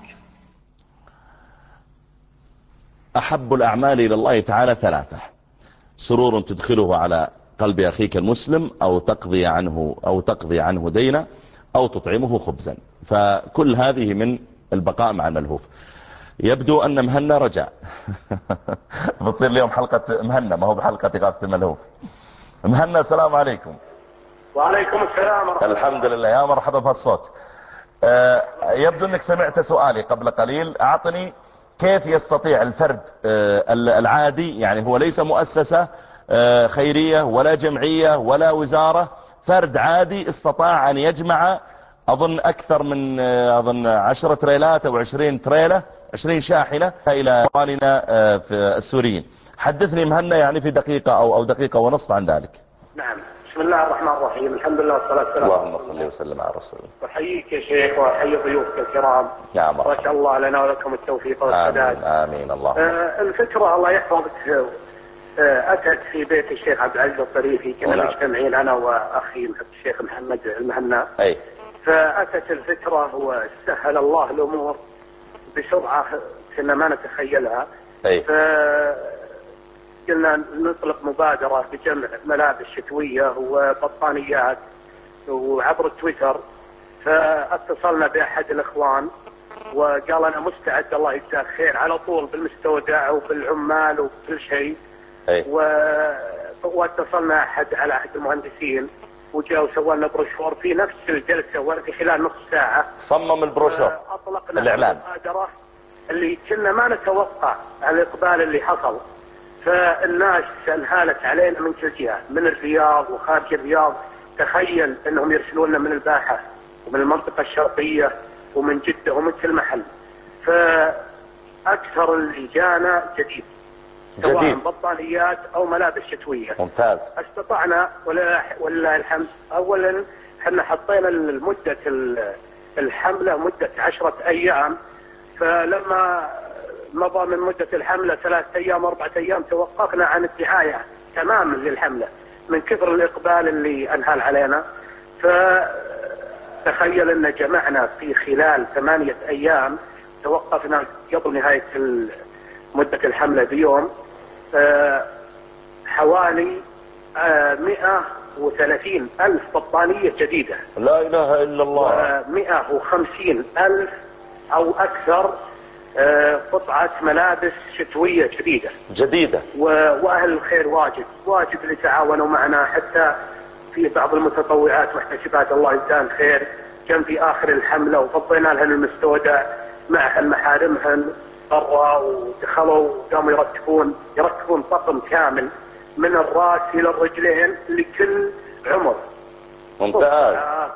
أحب الأعمال إلى الله تعالى ثلاثة: سرور تدخله على قلب أخيك المسلم، أو تقضي عنه دينا، أو تطعمه خبزا. فكل هذه من البقاء مع الملهوف. يبدو أن مهنا رجع. بتصير اليوم حلقة مهنا، ما هو بحلقة إغاثة الملهوف. مهنا السلام عليكم. وعليكم السلام ورحمة الله. الحمد لله، يا مرحبا بهالصوت. يبدو أنك سمعت سؤالي قبل قليل. أعطني كيف يستطيع الفرد العادي، يعني هو ليس مؤسسة خيرية ولا جمعية ولا وزارة، فرد عادي استطاع أن يجمع أظن أكثر من 10 تريلات أو 20 تريلة، 20 شاحنة إلى إخواننا في السوريين. حدثني مهنا يعني في دقيقة أو دقيقة ونصف عن ذلك. نعم، بسم الله الرحمن الرحيم، الحمد لله والصلاة والسلام. اللهم صل وسلم على رسول الله. أحييك يا شيخ وأحيي ضيوفك الكرام. يا مرحبا. ما شاء الله لنا ولكم التوفيق والسداد. آمين. اللهم صل. الفكرة الله يحفظك أتت في بيت الشيخ عبد العزيز الطريفي، كنا مجتمعين أنا وأخي الشيخ محمد المهنا. أي. فأتت الفكرة وسهل الله الأمور بسرعة كنا ما نتخيلها. أي. قلنا نطلق مبادرة بجمع ملابس شتوية وبطانيات وعبر التويتر. فاتصلنا بأحد الإخوان وقال أنا مستعد الله يجزاك خير على طول بالمستودع وبالعمال وكل شيء. واتصلنا على أحد المهندسين وجاء وسوى لنا بروشور في نفس الجلسة وفي خلال نص ساعة صمم البروشور. أطلقنا الإعلان المبادرة اللي كنا ما نتوقع الإقبال اللي حصل. فالناس انهالت علينا من كل جهة، من الرياض وخارج الرياض. تخيل انهم يرسلون لنا من الباحة ومن المنطقة الشرقية ومن جدة ومن كل محل. فأكثر اللي جانا جديد سواء بطانيات او ملابس شتوية. ممتاز. استطعنا ولله الحمد. اولا احنا حطينا مدة الحملة مدة 10 ايام، فلما مضى من مدة الحملة 3 أيام 4 أيام توقفنا عن الدعاية تماما للحملة من كثر الإقبال اللي أنهال علينا. فتخيل أن جمعنا في خلال 8 أيام، توقفنا قبل نهاية مدة الحملة بيوم، حوالي 130,000 بطانية جديدة. لا إله إلا الله. 150,000 أو أكثر قطعة ملابس شتوية جديدة. وأهل الخير واجب اللي تعاونوا معنا، حتى في بعض المتطوعات واحتسابات الله يجزاهم خير كان في آخر الحملة وفضينا لهم المستودع مع محارمهم برا، ودخلوا وقاموا يركبون طقم كامل من الرأس إلى الرجلين لكل عمر. ممتاز.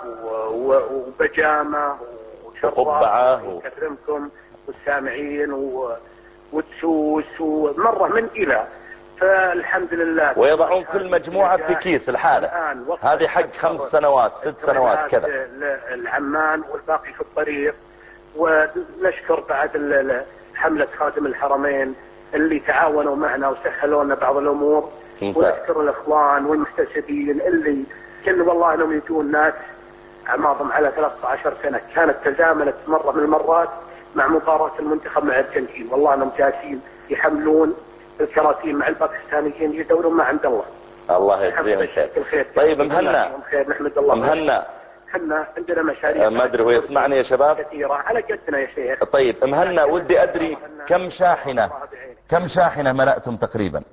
وبجامة وقبعة يكرمكم والسامعين ودسوس ومرة من إلى. فالحمد لله. ويضعون كل مجموعة في كيس الحالة. هذه حق 5 سنوات 6 سنوات كذا. العمان والباقي في الطريق. ونشكر بعد حملة خادم الحرمين اللي تعاونوا معنا وسهلوا لنا بعض الأمور. ونشكر الإخوان والمحتسبين اللي كان والله انهم يجون ناس اعمارهم على 13 سنة كانت تزامنت مرة من المرات مع مباراة المنتخب مع الارجنتين. والله انهم جالسين يحملون الكراسي مع الباكستانيين يدورون ما عند الله. الله يجزيهم خير. طيب مهنا، نحمد الله. مهنا احنا عندنا مشاريع ما ادري هو يسمعني يا شباب كثيرة على قدنا يا شيخ. طيب مهنا، ودي ادري كم شاحنة ملأتم تقريبا؟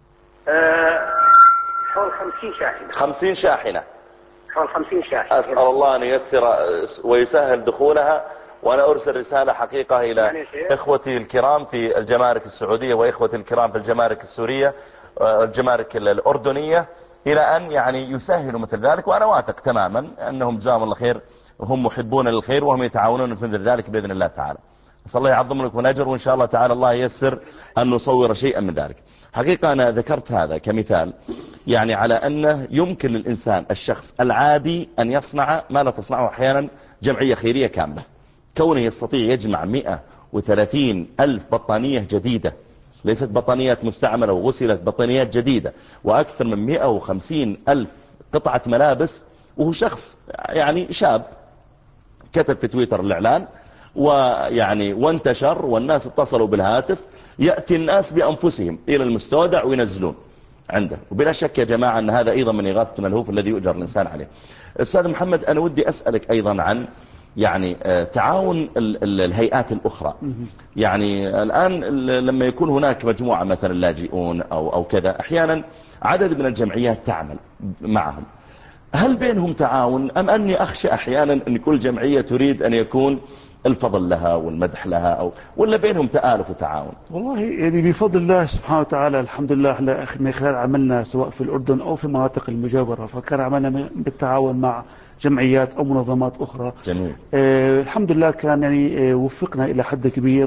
حول 50 شاحنة. 50 شاحنة. حول 50 شاحنة. أسأل الله أن ييسر ويسهل دخولها. وأنا أرسل رسالة حقيقة إلى إخوتي الكرام في الجمارك السعودية وإخوتي الكرام في الجمارك السورية الجمارك الأردنية إلى أن يعني يسهلوا مثل ذلك. وأنا واثق تماما أنهم جزاهم الله خير وهم محبون للخير وهم يتعاونون في مثل ذلك بإذن الله تعالى. أسأل الله يعظم لكم الأجر، وإن شاء الله تعالى الله ييسر أن نصور شيئا من ذلك. حقيقة أنا ذكرت هذا كمثال يعني على أنه يمكن للإنسان الشخص العادي أن يصنع ما لا تصنعه أحيانا جمعية خيرية كاملة. كونه يستطيع يجمع 130,000 بطانية جديدة، ليست بطانيات مستعملة وغسلت، بطانيات جديدة، وأكثر من 150,000 قطعة ملابس، وهو شخص يعني شاب كتب في تويتر الإعلان ويعني وانتشر، والناس اتصلوا بالهاتف، يأتي الناس بأنفسهم إلى المستودع وينزلون عنده. وبلا شك يا جماعة أن هذا أيضا من إغاثة الملهوف الذي يؤجر الإنسان عليه. أستاذ محمد، أنا ودي أسألك أيضا عن يعني تعاون الهيئات الأخرى. يعني الآن لما يكون هناك مجموعة مثلا لاجئون أو كذا، أحيانا عدد من الجمعيات تعمل معهم، هل بينهم تعاون أم أني أخشى أحيانا أن كل جمعية تريد أن يكون الفضل لها والمدح لها، ولا بينهم تآلف وتعاون؟ والله يعني بفضل الله سبحانه وتعالى الحمد لله من خلال عملنا سواء في الأردن أو في المناطق المجاورة، فكان عملنا بالتعاون مع جمعيات أو منظمات أخرى. جميل. الحمد لله كان يعني وفقنا إلى حد كبير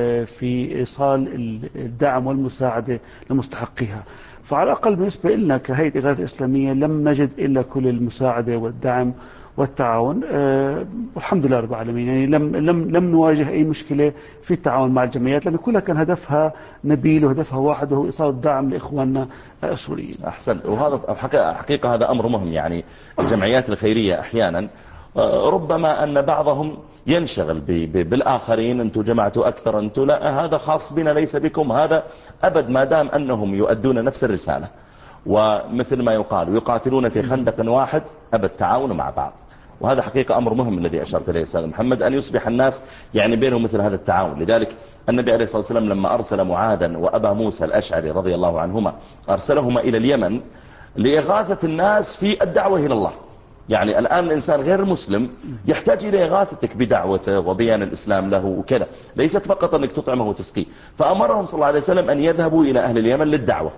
في إيصال الدعم والمساعدة لمستحقيها. فعلى الأقل بالنسبة لنا كهيئة إغاثة إسلامية لم نجد إلا كل المساعدة والدعم والتعاون، والحمد لله رب العالمين. يعني لم نواجه أي مشكلة في التعاون مع الجمعيات، لأن كلها كان هدفها نبيل وهدفها واحد، وهو إيصال الدعم لإخواننا السوريين. أحسن. وهذا حقيقة هذا أمر مهم. يعني الجمعيات الخيرية أحيانا ربما أن بعضهم ينشغل بالآخرين، أنتم جمعتوا أكثر، أنتم لا، هذا خاص بنا ليس بكم، هذا أبد ما دام أنهم يؤدون نفس الرسالة، ومثل ما يقال يقاتلون في خندق واحد، أبد تعاونوا مع بعض. وهذا حقيقة أمر مهم الذي أشرت إليه أستاذ محمد، أن يصبح الناس يعني بينهم مثل هذا التعاون. لذلك النبي عليه الصلاة والسلام لما أرسل معاذا وأبا موسى الأشعري رضي الله عنهما، أرسلهما إلى اليمن لإغاثة الناس في الدعوة إلى الله. يعني الآن الإنسان غير المسلم يحتاج إلى إغاثتك بدعوته وبيان الإسلام له وكذا، ليست فقط أنك تطعمه وتسقيه. فأمرهم صلى الله عليه وسلم أن يذهبوا إلى أهل اليمن للدعوة،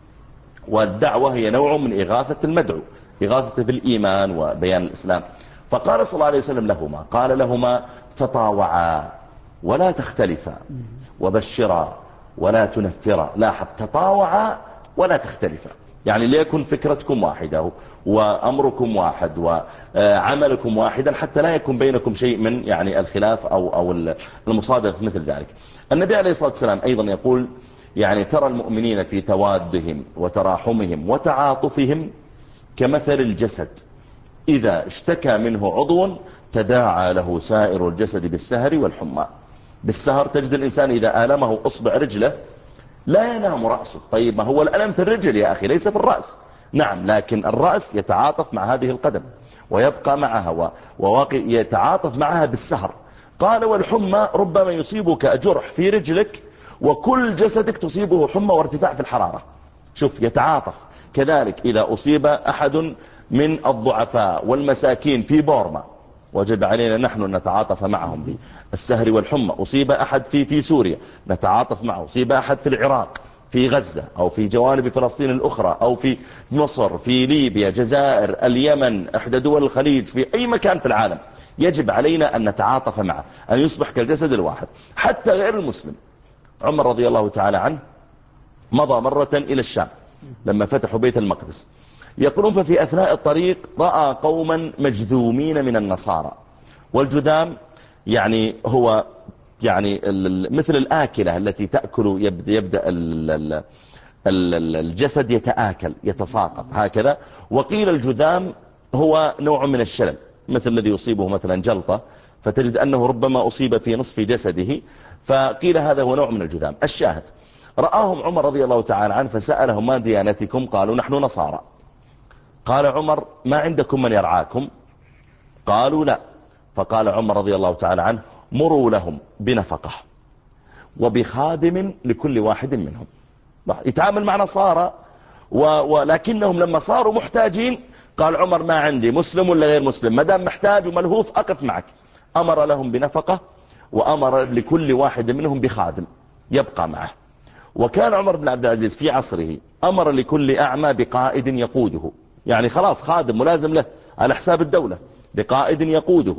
والدعوة هي نوع من إغاثة المدعو، إغاثته بالإيمان وبيان الإسلام. فقال صلى الله عليه وسلم لهما، قال لهما: تطاوعا ولا تختلفا، وبشرا ولا تنفرا. لاحظ، تطاوعا ولا تختلفا، يعني ليكن فكرتكم واحدة وأمركم واحد وعملكم واحدا، حتى لا يكون بينكم شيء من يعني الخلاف أو المصادمة مثل ذلك. النبي عليه الصلاة والسلام أيضا يقول يعني: ترى المؤمنين في توادهم وتراحمهم وتعاطفهم كمثل الجسد إذا اشتكى منه عضو تداعى له سائر الجسد بالسهر والحمى. بالسهر تجد الإنسان إذا آلمه أصبع رجله لا ينام رأسه. طيب ما هو الألم في الرجل يا أخي، ليس في الرأس. نعم، لكن الرأس يتعاطف مع هذه القدم ويبقى معها يتعاطف معها بالسهر. قال: والحمى ربما يصيبك جرح في رجلك وكل جسدك تصيبه حمى وارتفاع في الحرارة. شوف، يتعاطف. كذلك إذا أصيب أحد من الضعفاء والمساكين في بورما، وجب علينا نحن أن نتعاطف معهم بالسهر والحمى. أصيب أحد في سوريا نتعاطف معه، أصيب أحد في العراق، في غزة، أو في جوانب فلسطين الأخرى، أو في مصر، في ليبيا، جزائر، اليمن، إحدى دول الخليج، في أي مكان في العالم يجب علينا أن نتعاطف معه، أن يصبح كالجسد الواحد. حتى غير المسلم. عمر رضي الله تعالى عنه مضى مرة إلى الشام لما فتحوا بيت المقدس، يقولون ففي أثناء الطريق رأى قوما مجذومين من النصارى. والجذام يعني هو يعني مثل الآكلة التي تأكل، يبدأ الجسد يتآكل يتساقط هكذا. وقيل الجذام هو نوع من الشلل، مثل الذي يصيبه مثلا جلطة، فتجد أنه ربما أصيب في نصف جسده، فقيل هذا هو نوع من الجذام. الشاهد، رآهم عمر رضي الله تعالى عنه فسألهم: ما ديانتكم؟ قالوا: نحن نصارى. قال عمر: ما عندكم من يرعاكم؟ قالوا: لا. فقال عمر رضي الله تعالى عنه: مروا لهم بنفقة وبخادم لكل واحد منهم. يتعامل مع نصارى ولكنهم لما صاروا محتاجين قال عمر: ما عندي مسلم ولا غير مسلم، ما دام محتاج وملهوف أقف معك. أمر لهم بنفقة، وأمر لكل واحد منهم بخادم يبقى معه. وكان عمر بن عبد العزيز في عصره أمر لكل أعمى بقائد يقوده، يعني خلاص خادم ملازم له على حساب الدولة، بقائد يقوده.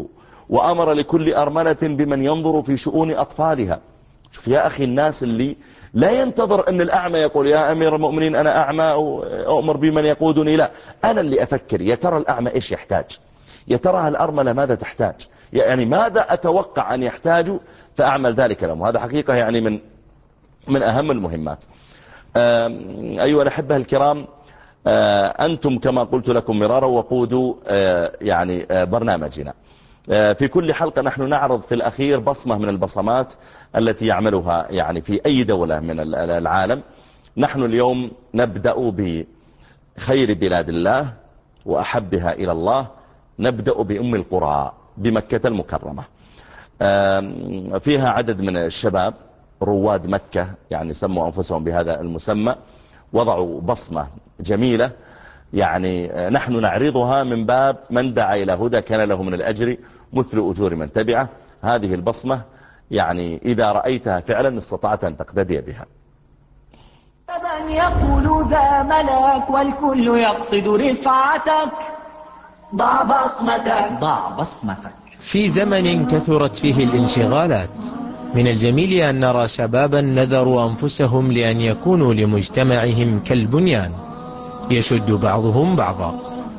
وأمر لكل أرملة بمن ينظر في شؤون أطفالها. شوف يا أخي الناس اللي لا ينتظر أن الأعمى يقول يا أمير المؤمنين أنا أعمى وأؤمر بمن يقودني، لا، أنا اللي أفكر يا ترى الأعمى إيش يحتاج، يا ترى الأرملة ماذا تحتاج، يعني ماذا أتوقع أن يحتاجوا فأعمل ذلك لهم. هذا حقيقة يعني من أهم المهمات. أيها الأحبة الكرام، أنتم كما قلت لكم مرارا وقودوا يعني برنامجنا. في كل حلقة نحن نعرض في الأخير بصمة من البصمات التي يعملها يعني في أي دولة من العالم. نحن اليوم نبدأ بخير بلاد الله وأحبها إلى الله، نبدأ بأم القرى بمكة المكرمة. فيها عدد من الشباب رواد مكة، يعني سموا أنفسهم بهذا المسمى، وضعوا بصمة جميلة، يعني نحن نعرضها من باب من دعا إلى هدى كان له من الأجر مثل أجور من تبعه. هذه البصمة يعني إذا رأيتها فعلا استطعت أن تقتدي بها. من يقول ذا ملاك والكل يقصد رفعتك، ضع بصمتك ضع بصمتك. في زمن كثرت فيه الانشغالات، من الجميل أن نرى شبابا نذروا أنفسهم لأن يكونوا لمجتمعهم كالبنيان يشد بعضهم بعضا.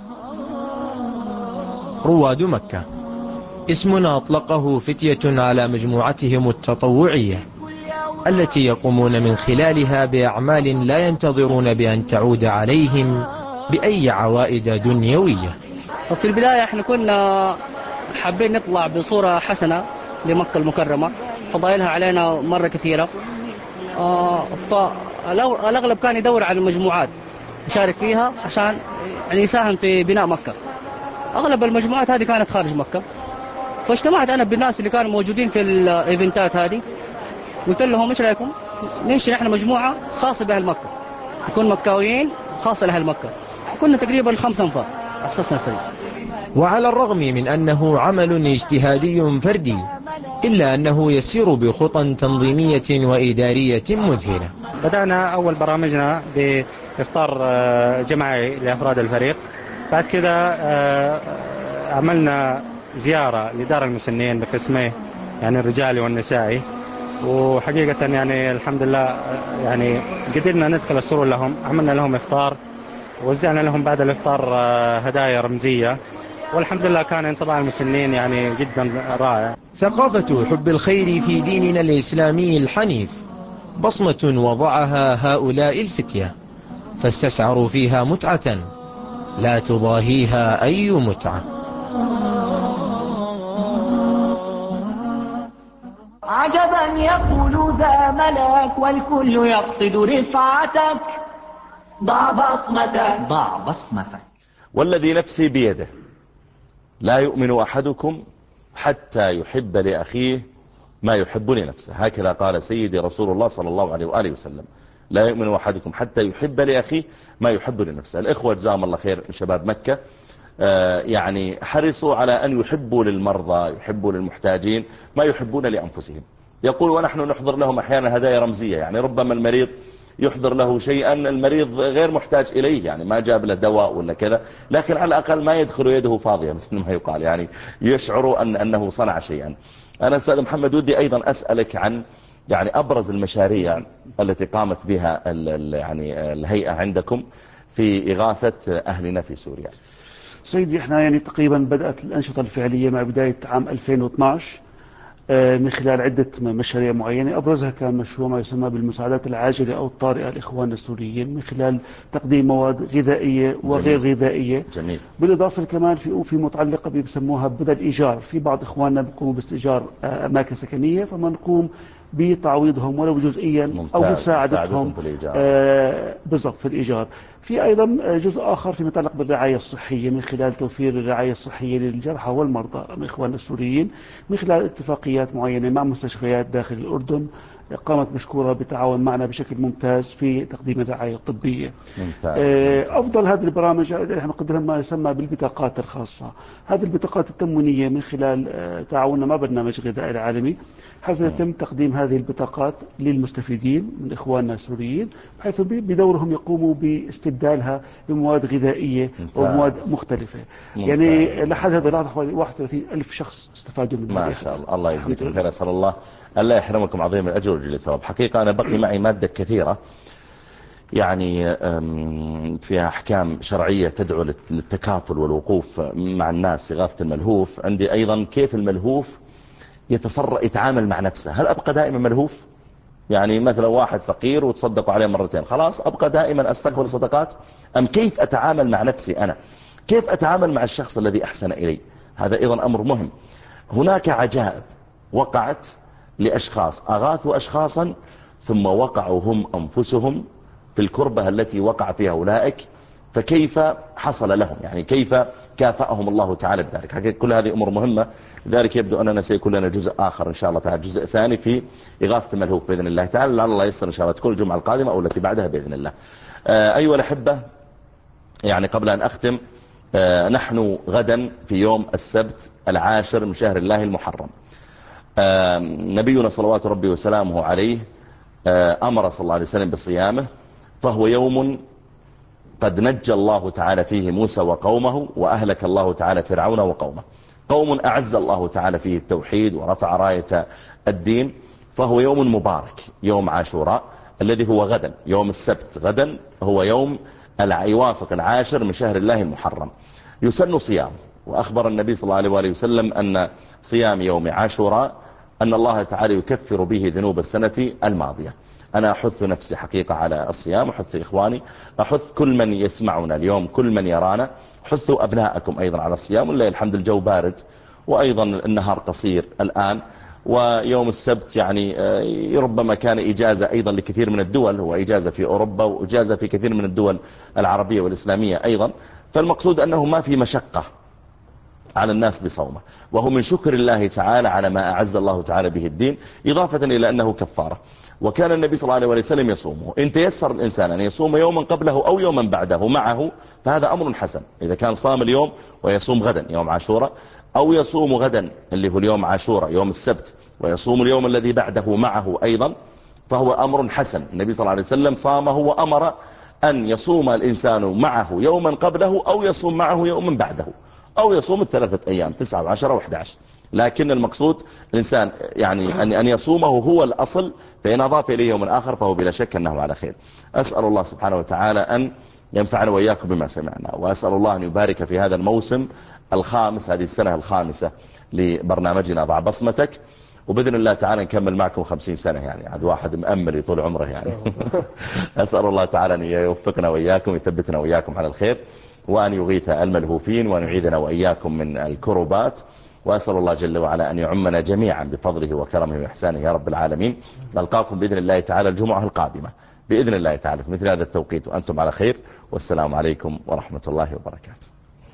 رواد مكة اسم أطلقه فتية على مجموعتهم التطوعية التي يقومون من خلالها بأعمال لا ينتظرون بأن تعود عليهم بأي عوائد دنيوية. في البداية احنا كنا حابين نطلع بصورة حسنة لمكة المكرمة، فضائلها علينا مرة كثيرة، فالأغلب كان يدور على المجموعات يشارك فيها عشان يعني يساهم في بناء مكة. أغلب المجموعات هذه كانت خارج مكة، فاجتمعت أنا بالناس اللي كانوا موجودين في الإيفنتات هذه، قلت لهم إيش رأيكم ننشئ نحن مجموعة خاصة بأهل مكة، نكون مكاويين خاصة لأهل مكة. كنا تقريبا 5 أنفار أسسنا الفريق. وعلى الرغم من أنه عمل اجتهادي فردي إلا أنه يسير بخطى تنظيمية وإدارية مذهلة. بدأنا أول برامجنا بإفطار جماعي لأفراد الفريق، بعد كذا عملنا زيارة لدار المسنين بقسميه، يعني الرجالي والنسائي، وحقيقة يعني الحمد لله يعني قدرنا ندخل السرور لهم. عملنا لهم إفطار، وزعنا لهم بعد الإفطار هدايا رمزية، والحمد لله كان انطباع المسنين يعني جدا رائع. ثقافة حب الخير في ديننا الإسلامي الحنيف بصمة وضعها هؤلاء الفتية، فاستشعروا فيها متعة لا تضاهيها أي متعة. عجبا يقول ذا ملاك والكل يقصد رفعتك، ضع بصمتك ضع بصمتك. والذي نفسي بيده لا يؤمن أحدكم حتى يحب لأخيه ما يحب لنفسه، هكذا قال سيدي رسول الله صلى الله عليه وآله وسلم. لا يؤمن أحدكم حتى يحب لأخيه ما يحب لنفسه. الإخوة جزاهم الله خير شباب مكة يعني حرصوا على أن يحبوا للمرضى، يحبوا للمحتاجين ما يحبون لأنفسهم. يقول ونحن نحضر لهم أحيانا هدايا رمزية، يعني ربما المريض يحضر له شيئا المريض غير محتاج إليه، يعني ما جاب له دواء ولا كذا، لكن على الأقل ما يدخل يده فاضية مثل ما يقال، يعني يشعر أنه صنع شيئا. أنا أستاذ محمد ودي أيضا أسألك عن يعني أبرز المشاريع التي قامت بها يعني الهيئة عندكم في إغاثة أهلنا في سوريا. سيدي احنا يعني تقريبا بدأت الأنشطة الفعلية مع بداية عام 2012 من خلال عدة مشاريع معينة. أبرزها كان مشروع ما يسمى بالمساعدات العاجلة أو الطارئة لإخواننا السوريين من خلال تقديم مواد غذائية وغير غذائية. جميل. بالإضافة كمان في متعلقة بيسموها بدل إيجار، في بعض إخواننا بيقوموا باستئجار أماكن سكنية، فما نقوم بتعويضهم ولو جزئيا أو مساعدتهم بالضبط في الإيجار. في أيضا جزء آخر في متعلق بالرعاية الصحية من خلال توفير الرعاية الصحية للجرحى والمرضى من إخواننا السوريين من خلال اتفاقيات معينة مع مستشفيات داخل الأردن قامت مشكورة بالتعاون معنا بشكل ممتاز في تقديم الرعاية الطبية. ممتاز. أفضل هذه البرامج نحن نقدم ما يسمى بالبطاقات الخاصة. هذه البطاقات التموينية من خلال تعاوننا مع برنامج غذاء العالمي، حيث يتم تقديم هذه البطاقات للمستفيدين من إخواننا السوريين، بحيث بدورهم يقوموا باستبدالها بمواد غذائية ومواد مختلفة. يعني لحد هذا اللحظة 31,000 شخص استفادوا من ما شاء الله. الله يجزيكم خير. أسأل الله ألا يحرمكم عظيم الأجر وجل الثواب. حقيقة أنا بقي معي مادة كثيرة يعني فيها أحكام شرعية تدعو للتكافل والوقوف مع الناس، إغاثة الملهوف. عندي أيضا كيف الملهوف يتعامل مع نفسه. هل أبقى دائما ملهوف؟ يعني مثلا واحد فقير وتصدقوا عليه مرتين، خلاص أبقى دائما أستقبل صدقات؟ أم كيف أتعامل مع نفسي أنا؟ كيف أتعامل مع الشخص الذي أحسن إلي؟ هذا أيضا أمر مهم. هناك عجائب وقعت لأشخاص أغاثوا أشخاصا ثم وقعوا هم أنفسهم في الكربة التي وقع فيها أولئك، فكيف حصل لهم؟ يعني كيف كافأهم الله تعالى بذلك؟ حقيقة كل هذه أمور مهمة. لذلك يبدو أننا سيكون لنا جزء آخر إن شاء الله تعالى، جزء ثاني في إغاثة الملهوف بإذن الله تعالى، لعل الله يسر إن شاء الله تكون الجمعة القادمة أو التي بعدها بإذن الله. أيها الأحبة، يعني قبل أن أختم، نحن غدا في يوم السبت 10 من شهر الله المحرم. نبينا صلوات ربي وسلامه عليه أمر صلى الله عليه وسلم بصيامه، فهو يوم قد نجى الله تعالى فيه موسى وقومه، وأهلك الله تعالى فرعون وقومه. قوم أعز الله تعالى فيه التوحيد ورفع راية الدين، فهو يوم مبارك، يوم عاشوراء الذي هو غدا، يوم السبت غدا هو يوم يوافق 10 من شهر الله المحرم. يسن صيام، وأخبر النبي صلى الله عليه وآله وسلم أن صيام يوم عاشوراء أن الله تعالى يكفر به ذنوب السنة الماضية. أنا أحث نفسي حقيقة على الصيام، أحث إخواني، أحث كل من يسمعنا اليوم، كل من يرانا، حثوا أبناءكم أيضا على الصيام. والله الحمد الجو بارد، وأيضا النهار قصير الآن، ويوم السبت يعني ربما كان إجازة أيضا لكثير من الدول، هو إجازة في أوروبا وإجازة في كثير من الدول العربية والإسلامية أيضا. فالمقصود أنه ما في مشقة على الناس بصومه، وهو من شكر الله تعالى على ما أعز الله تعالى به الدين، إضافة إلى أنه كفارة. وكان النبي صلى الله عليه وسلم يصومه. إن تيسر الإنسان أن يصوم يوما قبله أو يوما بعده معه فهذا أمر حسن. إذا كان صام اليوم ويصوم غدا يوم عاشوراء، أو يصوم غدا اللي هو اليوم عاشوراء يوم السبت ويصوم اليوم الذي بعده معه أيضا، فهو أمر حسن. النبي صلى الله عليه وسلم صامه وأمر أن يصوم الإنسان معه يوما قبله أو يصوم معه يوما بعده، أو يصوم 3 أيام 9 و10 و11. لكن المقصود الإنسان يعني أن يصومه هو الأصل، فإن أضاف إليه يوم آخر فهو بلا شك أنه على خير. أسأل الله سبحانه وتعالى أن ينفعنا وإياكم بما سمعنا، وأسأل الله أن يبارك في هذا الموسم الخامس، هذه السنة الخامسة لبرنامجنا ضع بصمتك، وبإذن الله تعالى نكمل معكم 50 سنة، يعني عاد واحد مأمل يطول عمره يعني. أسأل الله تعالى أن يوفقنا وإياكم، يثبتنا وإياكم على الخير، وأن يغيث الملهوفين، وأن يعيدنا وإياكم من الكربات. وأسأل الله جل وعلا أن يعمنا جميعا بفضله وكرمه وإحسانه يا رب العالمين. نلقاكم بإذن الله تعالى الجمعة القادمة بإذن الله تعالى في مثل هذا التوقيت، وأنتم على خير، والسلام عليكم ورحمة الله وبركاته.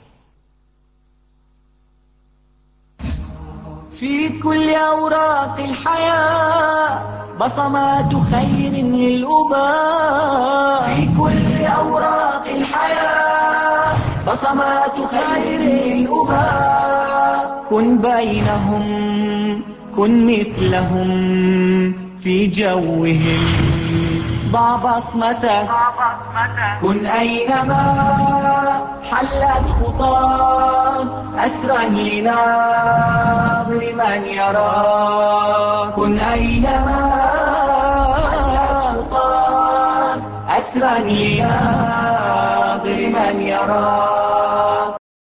في كل أوراق الحياة بصمات خير للأباء، في كل أوراق الحياة بصمات خير للأباء. كن بينهم، كن مثلهم في جوهم، ضع بصمتك. كن أينما حلت خطاك أسرا لناظر من يراك. كن أينما حلت خطاك أسرا لناظر من يراك.